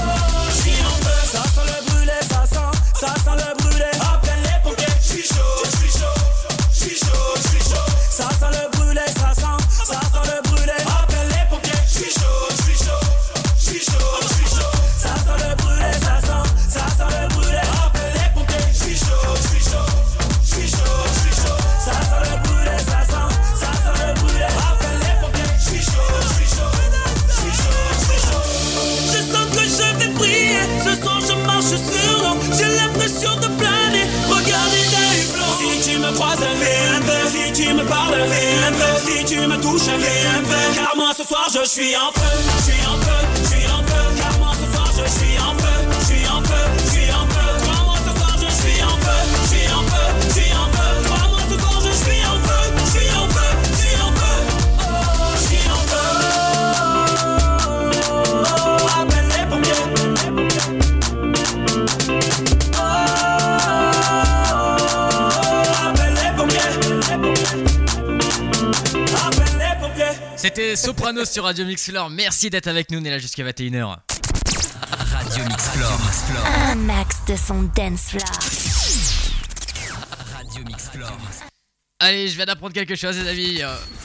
Je suis en feu. Ça sent le brûlé, ça sent, ça sent le brûlé. Appelle les pompiers. Je suis chaud, je suis chaud. Je suis chaud, je suis chaud. Ça sent le brûlé, ça sent, ça sent le brûlé. Appelle les pompiers. Je suis chaud, je suis chaud. Je suis chaud, je suis chaud. Ça sent le brûlé, ça sent, ça sent le brûlé. Appelle les pompiers. Je suis chaud, je suis chaud. Je suis chaud, je suis chaud. Ça sent le brûlé, ça sent, ça sent le brûlé. Appelle les pompiers. Je suis chaud, je suis chaud. Je suis chaud, je suis chaud. Je sens que je vais briller. Ce soir je marche sur l'eau. J'ai l'impression de planer. Regardez d'un hublot. Si tu me croises, fais un peu. Si tu me parles, fais un peu. Si tu me touches, fais un peu. Car moi ce soir je suis en feu. Je suis en feu, je suis en feu. Car moi ce soir je suis en feu. Je suis en feu, je suis en feu. Crois-moi ce soir je suis en feu. Je suis en feu, je suis en feu. Crois-moi ce soir je suis en feu. Je suis en feu, je suis en feu. Je suis en feu. Appelle les pompiers. Appelle les pompiers. Appelle les pompiers. C'était Soprano sur Radio Mix Floor. Merci d'être avec nous, on est là jusqu'à vingt et une heures. Radio Mix Floor. Un max de son dance floor. Radio Mix Floor. Allez, je viens d'apprendre quelque chose, les amis.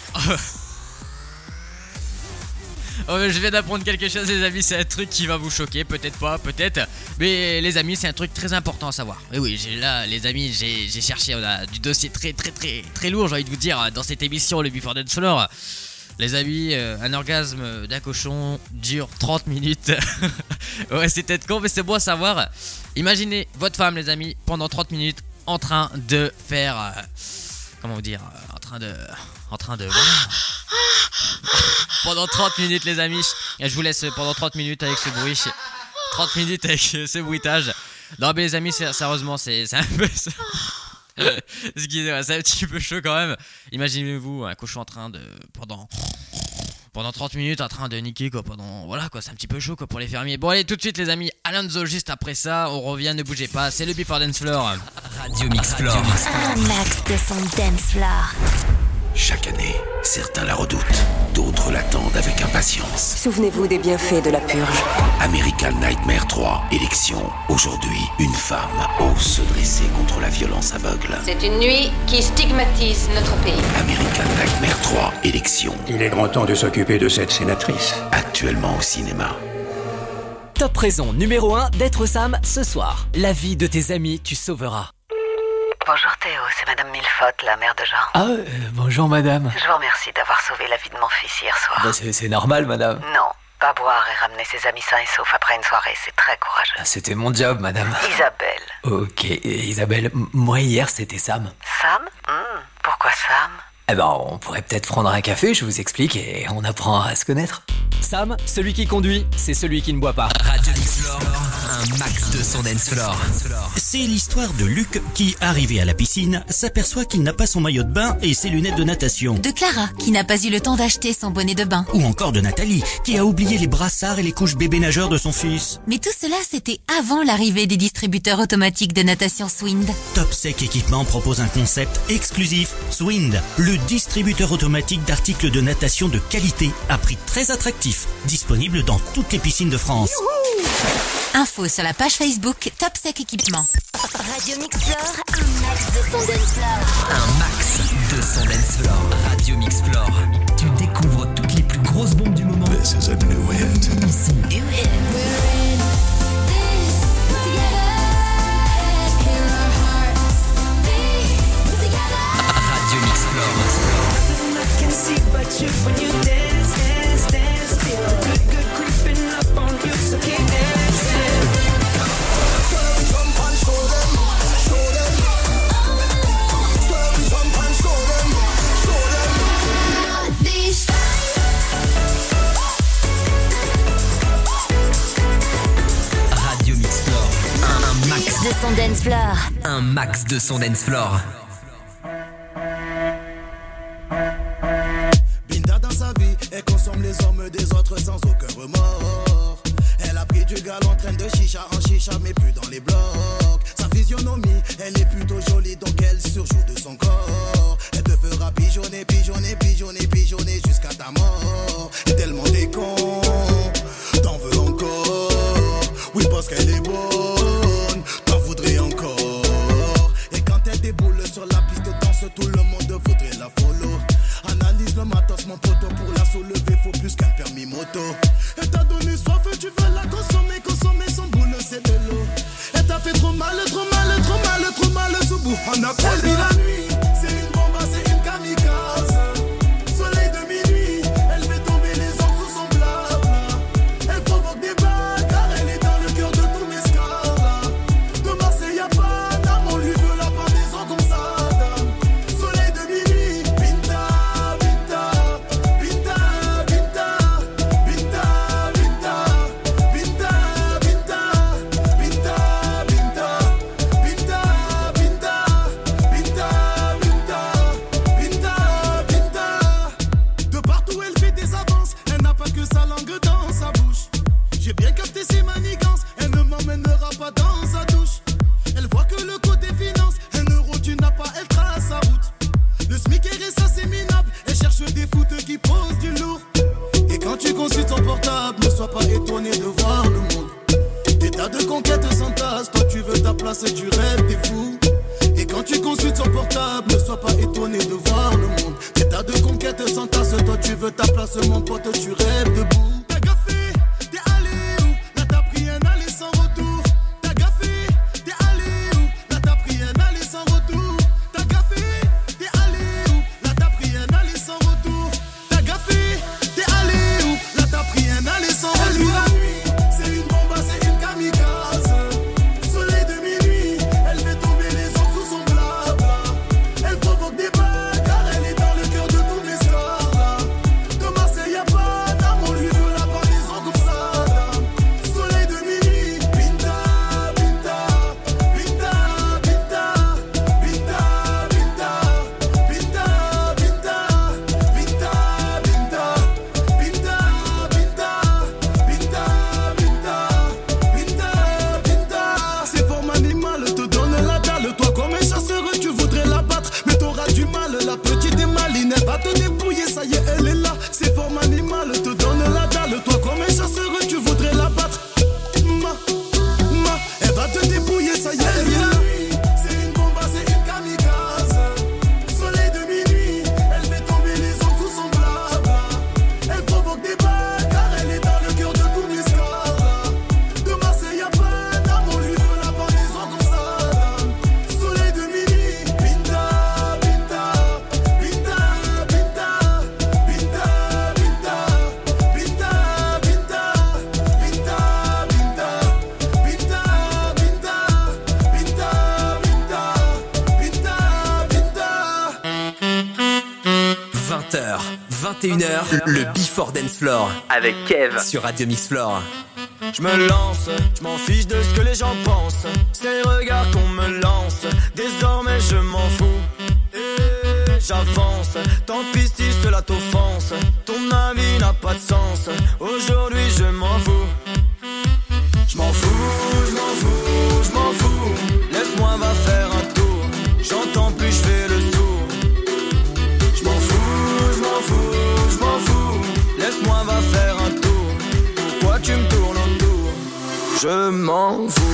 Oh, je viens d'apprendre quelque chose, les amis. C'est un truc qui va vous choquer, peut-être pas, peut-être. Mais les amis, c'est un truc très important à savoir. Et oui, j'ai, là, les amis, j'ai, j'ai cherché. On a du dossier très, très, très, très lourd, j'ai envie de vous dire, dans cette émission, le Before Dance Floor. Les amis, euh, un orgasme d'un cochon dure trente minutes. Ouais, c'est peut-être con, mais c'est bon à savoir. Imaginez votre femme, les amis, pendant trente minutes en train de faire. Euh, comment vous dire, en train de, en train de, voilà. Pendant trente minutes les amis, je vous laisse pendant trente minutes avec ce bruit, trente minutes avec ce bruitage. Non mais les amis, sérieusement, c'est, c'est un peu ça. Excusez-moi, c'est un petit peu chaud quand même. Imaginez-vous un cochon en train de, pendant... Pendant trente minutes en train de niquer quoi, pendant, voilà quoi, c'est un petit peu chaud quoi pour les fermiers. Bon allez, tout de suite les amis, Alonso juste après ça, on revient, ne bougez pas, c'est le Before Dance Floor. Radio Mix Floor. Un max de son dance floor. Chaque année, certains la redoutent, d'autres l'attendent avec impatience. Souvenez-vous des bienfaits de la purge. American Nightmare trois, élection. Aujourd'hui, une femme ose se dresser contre la violence aveugle. C'est une nuit qui stigmatise notre pays. American Nightmare trois, élection. Il est grand temps de s'occuper de cette sénatrice. Actuellement au cinéma. Top raison numéro un d'être Sam ce soir. La vie de tes amis, tu sauveras. Bonjour Théo, c'est Madame Millefaute, la mère de Jean. Ah, euh, bonjour madame. Je vous remercie d'avoir sauvé la vie de mon fils hier soir. Bah, c'est, c'est normal madame. Non, pas boire et ramener ses amis sains et saufs après une soirée, c'est très courageux. C'était mon job madame. Isabelle. Ok, Isabelle, m- moi hier c'était Sam. Sam hmm, Pourquoi Sam? Eh ben, on pourrait peut-être prendre un café, je vous explique, et on apprend à se connaître. Sam, celui qui conduit, c'est celui qui ne boit pas. Radio Mix Floor, un max de son dance floor. C'est l'histoire de Luc qui, arrivé à la piscine, s'aperçoit qu'il n'a pas son maillot de bain et ses lunettes de natation. De Clara, qui n'a pas eu le temps d'acheter son bonnet de bain. Ou encore de Nathalie, qui a oublié les brassards et les couches bébé nageurs de son fils. Mais tout cela, c'était avant l'arrivée des distributeurs automatiques de natation Swind. Topsec Équipement propose un concept exclusif, Swind, le distributeur automatique d'articles de natation de qualité à prix très attractif, disponible dans toutes les piscines de France. Youhou! Info sur la page Facebook Topsec Équipement. Radio Mix Floor, un max de son dance floor. Un max de son dance floor. Radio Mix Floor. Tu découvres toutes les plus grosses bombes du moment. This is a new hit. Ici. New hit. Radio Mix Floor. Radio Mix Floor. Un max de son dance floor. Un max de son dance floor. Binda dans sa vie, elle consomme les hommes des autres sans aucun remords. Elle a pris du gal en train de chicha en chicha, mais plus dans les blocs. Sa physionomie, elle est plutôt jolie, donc elle surjoue de son corps. Elle te fera pigeonner, pigeonner, pigeonner, pigeonner jusqu'à ta mort. Et tellement t'es con, t'en veux encore. Oui, parce qu'elle est bonne, t'en voudrais encore. Et quand elle déboule sur la piste de danse, tout le monde voudrait la follow. Analyse le matos, mon poteau, pour la soulever, faut plus qu'un permis moto. Elle t'a donné soif, tu veux la consommer, consommer son boule, c'est de l'eau. Elle t'a fait trop mal, trop mal, trop mal, trop mal, sous bout. On a perdu la nuit, c'est une bombe, c'est une kamikaze. Soleil de minuit, elle fait tomber les hommes sous son blabla. Elle provoque des bagarres, elle est dans le cœur de tous mes scars. De Marseille à Paname, on lui veut la pendaison comme ça. Soleil de minuit, Binta, Binta, Binta, Binta, Binta, Binta, Binta, Binta, Binta, Binta, Binta, Binta, Binta, Binta, Binta, Binta. De partout elle fait des avances, elle n'a pas que sa langue dans sa bouche. J'ai bien capté ses manigances, elle ne m'emmènera pas dans sa douche. Elle voit que le côté finance, un euro tu n'as pas, elle trace sa route. Le SMIC est ça c'est minable, elle cherche des foutes qui posent du lourd. Et quand tu consultes ton portable, ne sois pas étonné de voir le monde. Des tas de conquêtes s'entassent, toi tu veux ta place et tu rêves des fous. Et quand tu consultes son portable, ne sois pas étonné de voir le monde. Des tas de conquêtes s'entassent, toi tu veux ta place, mon pote, tu rêves debout. T'as gaffé, t'es allé où? Là t'as pris un aller sans retour. T'as gaffé, t'es allé où? Là t'as pris un aller sans retour. T'as gaffé, t'es allé où? Là t'as pris un aller sans retour. T'as gaffé, t'es allé où? Là t'as pris un aller sans retour. La nuit, c'est une bombe, c'est une kamikaze. Soleil de minuit, elle fait tomber les hommes sous son blabla. Elle provoque des balles. vingt et une heures, le Before Dance Floor avec Kev sur Radio Mix Floor. Je me lance, je m'en fiche de ce que les gens pensent. C'est le regard qu'on me lance, désormais je m'en fous. Et j'avance, tant pis si cela t'offense. Ton avis n'a pas de sens, aujourd'hui je m'en fous. Je m'en fous, je m'en fous, je m'en fous. Laisse-moi va faire un tour, j'entends plus, je fais le sourd. Je m'en fous, je m'en fous, je m'en fous. Laisse-moi va faire un tour, pourquoi tu me tournes autour? Je m'en fous.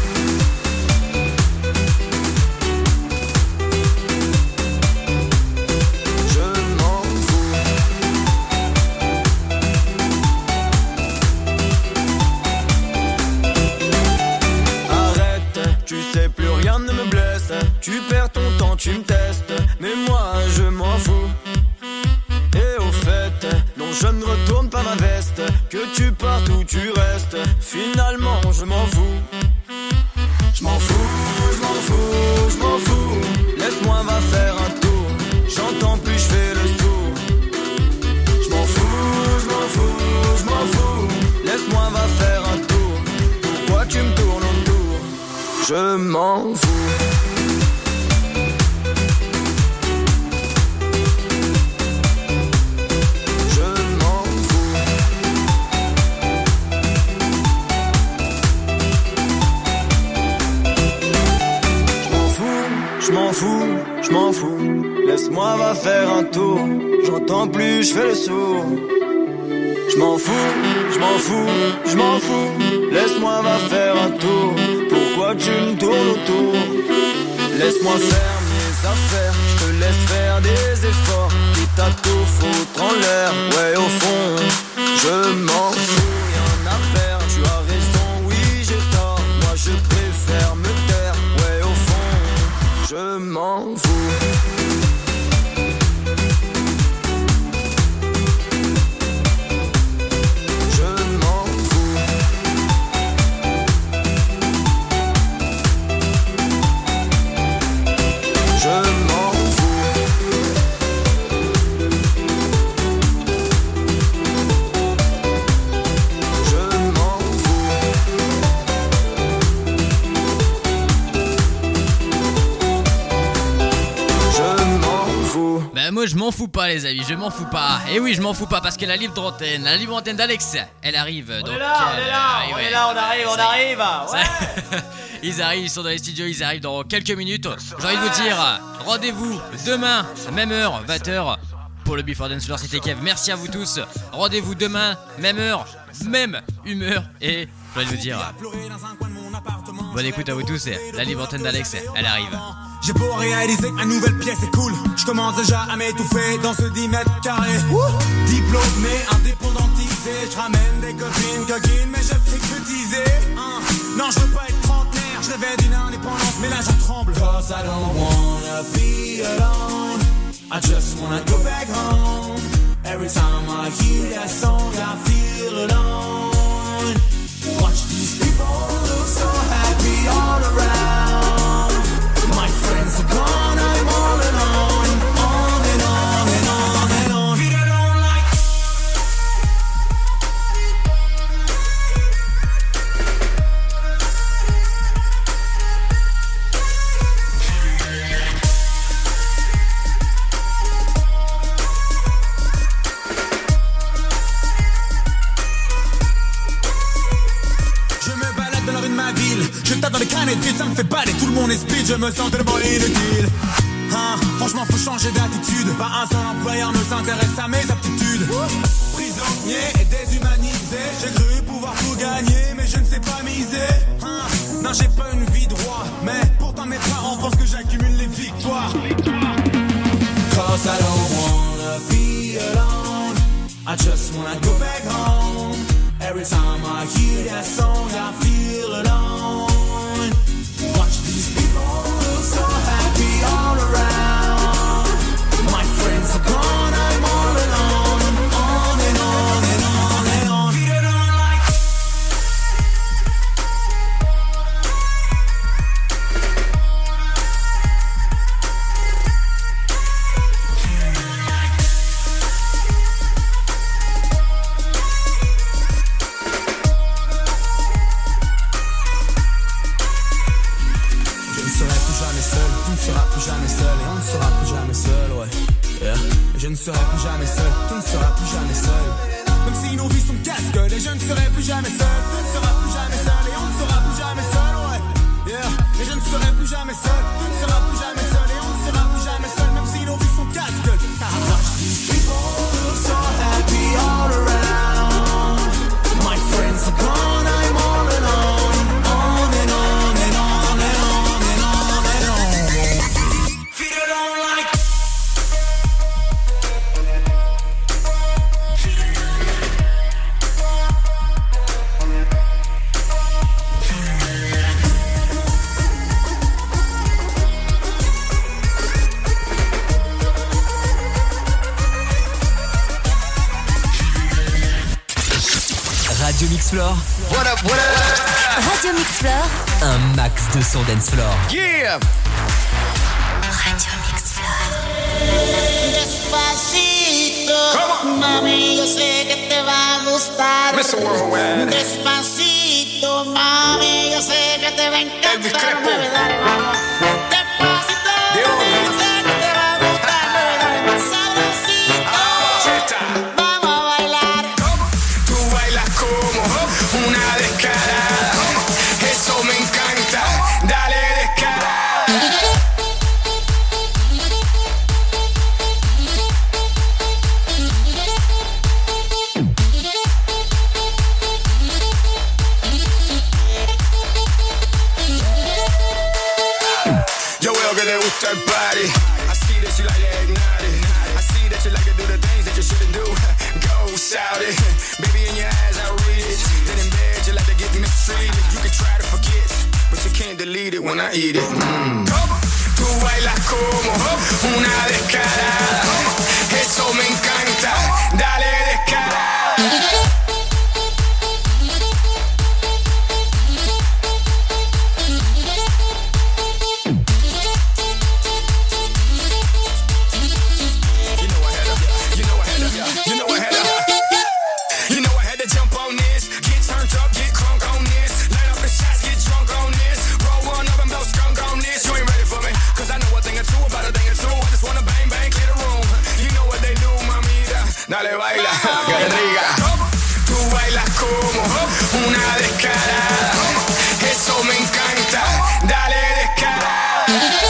Tu perds ton temps, tu me testes, mais moi je m'en fous. Et au fait, non je ne retourne pas ma veste. Que tu partes ou tu restes, finalement je m'en fous. Je m'en fous, je m'en fous, je m'en fous. Laisse-moi va faire un tour, j'entends plus, je fais le sourd. Je m'en fous, je m'en fous, je m'en fous. Laisse-moi va faire un tour, pourquoi tu me tournes autour? Je m'en fous. Je m'en fous, je m'en fous, laisse-moi va faire un tour, j'entends plus, je fais le sourd. Je m'en fous, je m'en fous, je m'en fous, laisse-moi va faire un tour, pourquoi tu me tournes autour? Laisse-moi faire mes affaires, je te laisse faire des efforts, quitte à tout foutre en l'air, ouais au fond, je m'en fous, y'en a perdre, tu as raison, oui j'ai tort, moi je préfère me taire, ouais au fond, je m'en fous. Moi je m'en fous pas les amis, je m'en fous pas. Et oui je m'en fous pas parce que la libre antenne, la libre antenne d'Alex, elle arrive. On donc, est là, on elle, est là, euh, on ouais, est là, on arrive, on arrive. Ouais. Ils arrivent, ils sont dans les studios, ils arrivent dans quelques minutes. J'ai envie de vous dire, rendez-vous demain, même heure, vingt heures, pour le Before Dance Floor, c'était Kev. Merci à vous tous. Rendez-vous demain, même heure, même humeur. Et j'ai envie de vous dire, bonne écoute à vous tous. La libre antenne d'Alex, elle arrive. J'ai beau réaliser que ma nouvelle pièce est cool, je commence déjà à m'étouffer dans ce dix mètres carrés. Diplômé, indépendantisé, je ramène des copines coquines, mais je fais que teaser. hein. Non, je veux pas être trentenaire, je rêvais d'une indépendance, mais là je tremble. Cause I don't wanna be alone, I just wanna go back home. Every time I hear that song, I feel alone. Watch these people look so happy all around. My friends are gone, I'm all alone. On and on and on and on. If you don't like Je me balade dans la rue de ma ville, je tape dans les canettes vides, ça me fait baler, tout le monde est speed, je me sens tellement inutile. Hein, franchement faut changer d'attitude, pas un seul employeur ne s'intéresse à mes aptitudes. Prisonnier et déshumanisé, j'ai cru pouvoir tout gagner, mais je ne sais pas miser. Hein, non j'ai pas une vie droit, mais pourtant mes parents pensent que j'accumule les victoires. Cause I don't wanna be alone, I just wanna go back home. Every time I hear that song, I feel alone. Watch these people look so happy all around. My friends are gone, I'm all alone. On and on and on and on. If you don't like Et je ne serai plus jamais seul, tu ne seras plus jamais seul et on ne sera plus jamais seul, ouais. Yeah. Et je ne serai plus jamais seul, tu ne seras plus jamais seul et on ne sera plus jamais seul, même si nos vies sont casse-gueule. People look so happy all around. My friends are gone, I'm all alone. On and on and on and on and on and on. Feel it on like Radio Mix Floor. What up, what up? Radio Mix Floor. Un max de son dance floor. Yeah! Radio Mix Floor. Despacito, mami, yo sé que te va a gustar. mister Worldwide. Despacito, mami, yo sé que te va a encantar. Bebé, dale, vamos. Despacito, yo sé que te va a gustar. Bebé, dale más sabrosito. Vamos a bailar. Tú bailas como una descarada. Eso me encanta. Dale descarada. Yo veo que te gusta el party. I see that you like to ignite it. I see that you like to do the things that you shouldn't do. Go shout it. Baby, in your eyes I read it. Then in bed you like to get mistreated. You can try to forget, but you can't delete it when I eat it. Mm. Tú bailas como una descarada. Eso me encanta. Dale descarada. Dale, baila, que rica. Tú bailas como una descarada. Eso me encanta. Dale, descarada.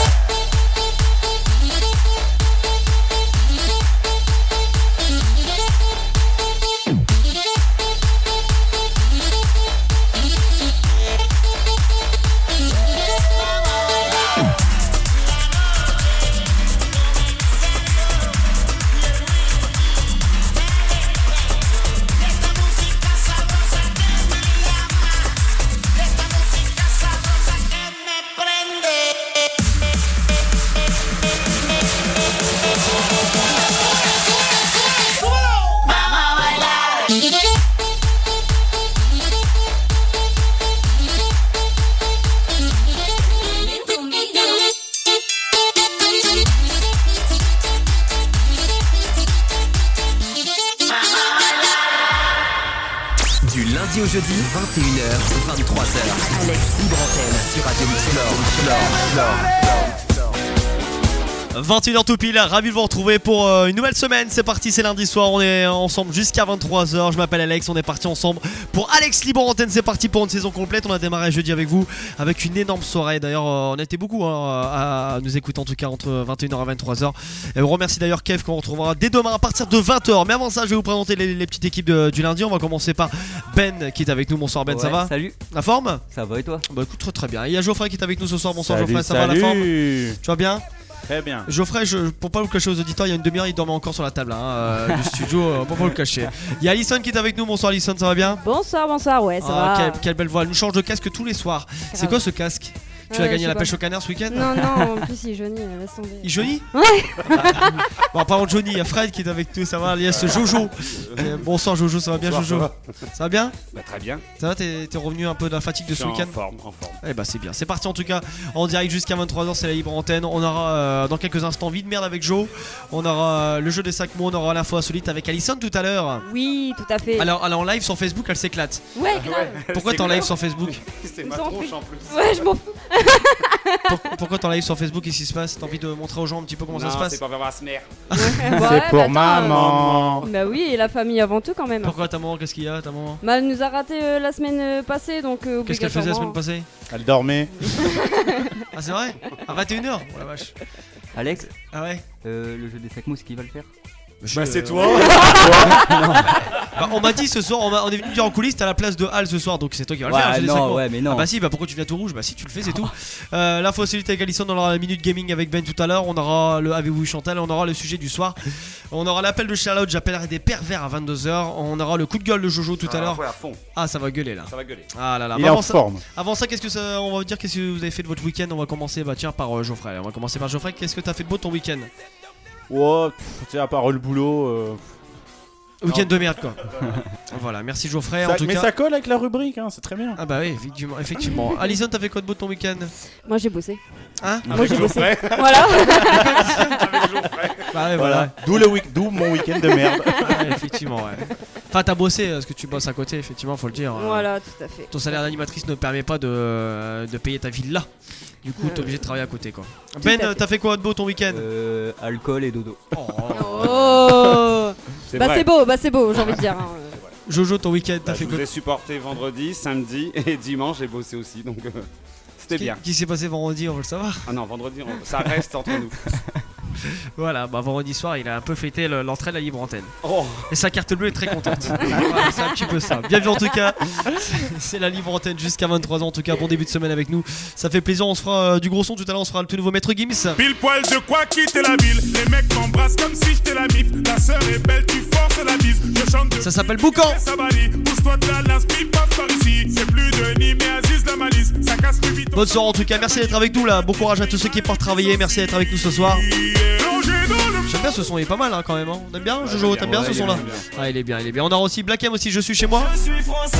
Du lundi au jeudi, vingt et une heures, vingt-trois heures. Alex Libre Antenne sur Radio Mix Floor. vingt et une heures tout pile, ravi de vous retrouver pour euh, une nouvelle semaine. C'est parti, c'est lundi soir, on est ensemble jusqu'à vingt-trois heures. Je m'appelle Alex, on est parti ensemble pour Alex Libre Antenne. C'est parti pour une saison complète. On a démarré jeudi avec vous avec une énorme soirée. D'ailleurs, euh, on était beaucoup hein, à nous écouter en tout cas entre vingt et une heures et vingt-trois heures. Et on remercie d'ailleurs Kev qu'on retrouvera dès demain à partir de vingt heures. Mais avant ça, je vais vous présenter les, les petites équipes de, du lundi. On va commencer par Ben qui est avec nous. Bonsoir Ben, ouais, ça va? Salut. La forme? Ça va et toi? Bah écoute, très très bien. Il y a Geoffrey qui est avec nous ce soir. Bonsoir salut, Geoffrey, ça salut. va la forme? Tu vas bien? Très bien. Geoffrey, je, pour pas vous le cacher aux auditeurs, il y a une demi-heure, il dormait encore sur la table hein, euh, du studio, euh, pour pas vous le cacher. Il y a Alison qui est avec nous. Bonsoir Alison, ça va bien? Bonsoir, bonsoir, ouais, ça ah, va. Quelle, quelle belle voix, elle nous change de casque tous les soirs. Grave. C'est quoi ce casque? Tu ouais, as gagné la pas. pêche au canard ce week-end? Non, non, en plus il jaunit, laisse tomber. Il jaunit? Ouais. Bon, en parlant de Johnny, il y a Fred qui est avec nous, ça va? Il y a ce Jojo. Euh, bonsoir Jojo, ça va bien? Bonsoir, Jojo? Ça va, ça va bien? Bah, très bien. Ça va, t'es, t'es revenu un peu de la fatigue de ce week-end? En forme, en forme. Eh bah c'est bien, c'est parti en tout cas en direct jusqu'à vingt-trois heures, c'est la libre antenne. On aura euh, dans quelques instants Vie de merde avec Joe. On aura euh, le jeu des sacs mots, on aura l'info insolite avec Alison tout à l'heure. Oui, tout à fait. Alors elle est en live sur Facebook, elle s'éclate. Ouais, grave. Pourquoi t'es en live sur Facebook? C'est ma tronche en plus. Ouais, je m'en fous. Pour- Pourquoi t'es en live sur Facebook? Qu'est-ce qui se passe? T'as envie de montrer aux gens un petit peu comment Non, ça se passe? c'est pas pour voir sa mère. Ouais, pour bah, attends, maman. euh, Bah oui, et la famille avant tout quand même. Pourquoi ta maman? Qu'est-ce qu'il y a ta maman? Bah elle nous a raté euh, la semaine euh, passée donc euh, Qu'est-ce qu'elle faisait la semaine obligatoirement- passée? Elle dormait. Ah c'est vrai? À vingt et une heures? Oh la vache. Alex, Ah ouais? euh, le jeu des sacs mousses, qui va le faire? Bah, c'est toi. Bah, on m'a dit ce soir, on, m'a- on est venu me dire en coulisses, t'as la place de Hal ce soir, donc c'est toi qui vas le Ouais, faire. j'ai des non, sacs mots. ouais, mais non. Ah bah si, bah pourquoi tu viens tout rouge? Bah si, tu le fais, c'est tout. Euh, L'info solide avec Alison, on aura la minute gaming avec Ben tout à l'heure, on aura le Avez-vous Chantal, on aura le sujet du soir, on aura l'appel de Charlotte, j'appellerai des pervers à vingt-deux heures, on aura le coup de gueule de Jojo tout à Ah, l'heure. ouais, à fond. Ah ça va gueuler là. Ça va gueuler. Ah là là. Il Bah, est en avant ça- forme. Avant ça, qu'est-ce que ça, on va vous dire qu'est-ce que vous avez fait de votre week-end? On va commencer bah tiens par euh, Geoffrey. On va commencer par Geoffrey. Qu'est-ce que t'as fait de beau ton week-end? Ouais, pff, tu sais, à part le boulot. euh, Week-end non. de merde quoi. Voilà, merci Geoffrey. Ça- en tout mais cas. ça colle avec la rubrique, hein, c'est très bien. Ah bah oui, effectivement. effectivement. Alison, t'as fait quoi de beau ton week-end? Moi j'ai bossé. Hein? Moi j'ai bossé. Geoffrey. Voilà. Bah ouais, voilà. Voilà. D'où le week- d'où mon week-end de merde. Ouais, effectivement, ouais. Enfin, t'as bossé, parce que tu bosses à côté, effectivement, faut le dire. Voilà, tout à fait. Ton salaire d'animatrice ne permet pas de, de payer ta villa. Du coup, t'es obligé de travailler à côté, quoi. Tout Ben, à fait. t'as fait quoi de beau ton week-end? Euh, alcool et dodo. Oh C'est Bah vrai. c'est beau, bah c'est beau, j'ai envie de dire. hein. Jojo, ton week-end, t'as Bah, fait je quoi? vous ai supporté vendredi, samedi et dimanche, j'ai bossé aussi, donc euh, c'était Qui, bien. qui s'est passé vendredi, on veut le savoir. Ah non, vendredi, on- ça reste entre nous. Voilà, bah vendredi soir, il a un peu fêté le- l'entrée de la libre antenne. Oh. Et sa carte bleue est très contente. Voilà, c'est un petit peu ça. Bienvenue en tout cas. C'est la libre antenne jusqu'à vingt-trois ans. En tout cas, bon début de semaine avec nous. Ça fait plaisir. On se fera euh, du gros son tout à l'heure. On se fera le tout nouveau Maître Gims. Pile poil de quoi quitter la ville. Les mecs m'embrassent comme si j'étais la mif. Ta sœur est belle, tu forces la bise. Je chante de Ça s'appelle Boucan. ça varie. Pousse-toi de là, l'inspire passe par ici. C'est plus de Nîmes mais Aziz la malice. Ça casse plus vite. Bonne soirée en tout cas. Merci d'être avec nous là. Bon courage à tous ceux qui partent travailler. Merci d'être avec nous ce soir. J'aime bien ce son, il est pas mal hein, quand même. Hein. On aime bien, Jojo, t'aimes bien ouais, ce il est son là? bien, Ah, il est bien, il est bien. On aura aussi Black M aussi. Je suis chez moi. Je suis français.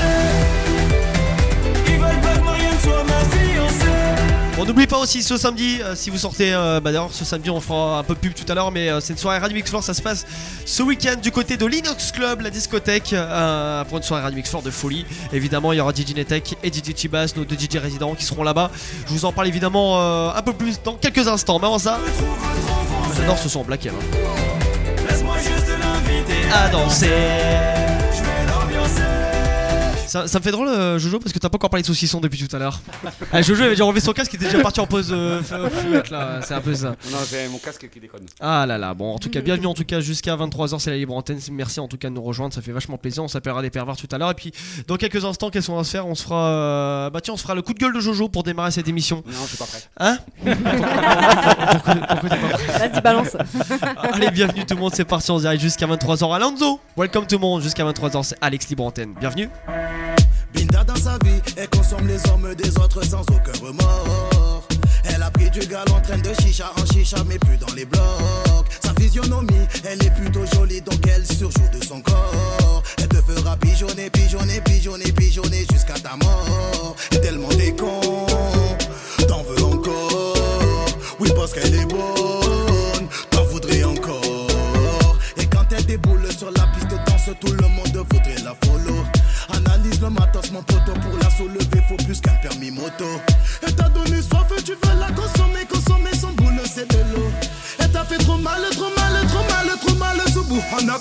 Ils veulent pas que Marianne soit ma fiancée. On n'oublie pas aussi ce samedi, euh, si vous sortez, euh, bah d'ailleurs ce samedi on fera un peu de pub tout à l'heure, mais euh, c'est une soirée Radio Mix Floor, ça se passe ce week-end du côté de l'Inox Club, la discothèque, euh, pour une soirée Radio Mix Floor de folie. Évidemment il y aura D J Netek et D J Chibas, nos deux D J résidents qui seront là-bas. Je vous en parle évidemment euh, un peu plus dans quelques instants, mais avant ça, j'adore ce son Black M. Hein. Laisse-moi juste l'inviter À danser. Je vais l'ambiancer. Ça, ça me fait drôle euh, Jojo parce que t'as pas encore parlé de saucisson depuis tout à l'heure. Ah, Jojo avait déjà enlevé son casque, il était déjà parti en pause euh, fumette là, c'est un peu ça. Non, j'ai mon casque qui déconne. Ah là là, bon en tout cas bienvenue en tout cas jusqu'à vingt-trois heures, c'est la libre antenne. Merci en tout cas de nous rejoindre, ça fait vachement plaisir. On s'appellera des pervers tout à l'heure et puis dans quelques instants qu'est-ce qu'on va se faire? On se fera euh, bah tiens on se fera le coup de gueule de Jojo pour démarrer cette émission. Non, je suis pas prêt. Hein? Pourquoi, pourquoi t'es pas prêt? Vas-y, balance. Allez bienvenue tout le monde, c'est parti, on se dirige jusqu'à vingt-trois heures. Alonso, welcome tout le monde jusqu'à vingt-trois heures, c'est Alex Libre Antenne. Bienvenue. Binda dans sa vie, elle consomme les hommes des autres sans aucun remords. Elle a pris du gal en train de chicha en chicha, mais plus dans les blocs. Sa physionomie, elle est plutôt jolie, donc elle surjoue de son corps. Elle te fera pigeonner, pigeonner, pigeonner, pigeonner jusqu'à ta mort. Et tellement t'es con, t'en veux encore. Oui, parce qu'elle est bonne, t'en voudrais encore. Et quand elle déboule sur la piste de danse, tout le monde voudrait la follow. Analyse le matos, mon poteau, pour la soulever, faut plus qu'un permis moto. Elle t'a donné soif, tu veux la consommer, consommer son boule, c'est de l'eau. Elle t'a fait trop mal, trop mal, trop mal, trop mal, sous bout. On a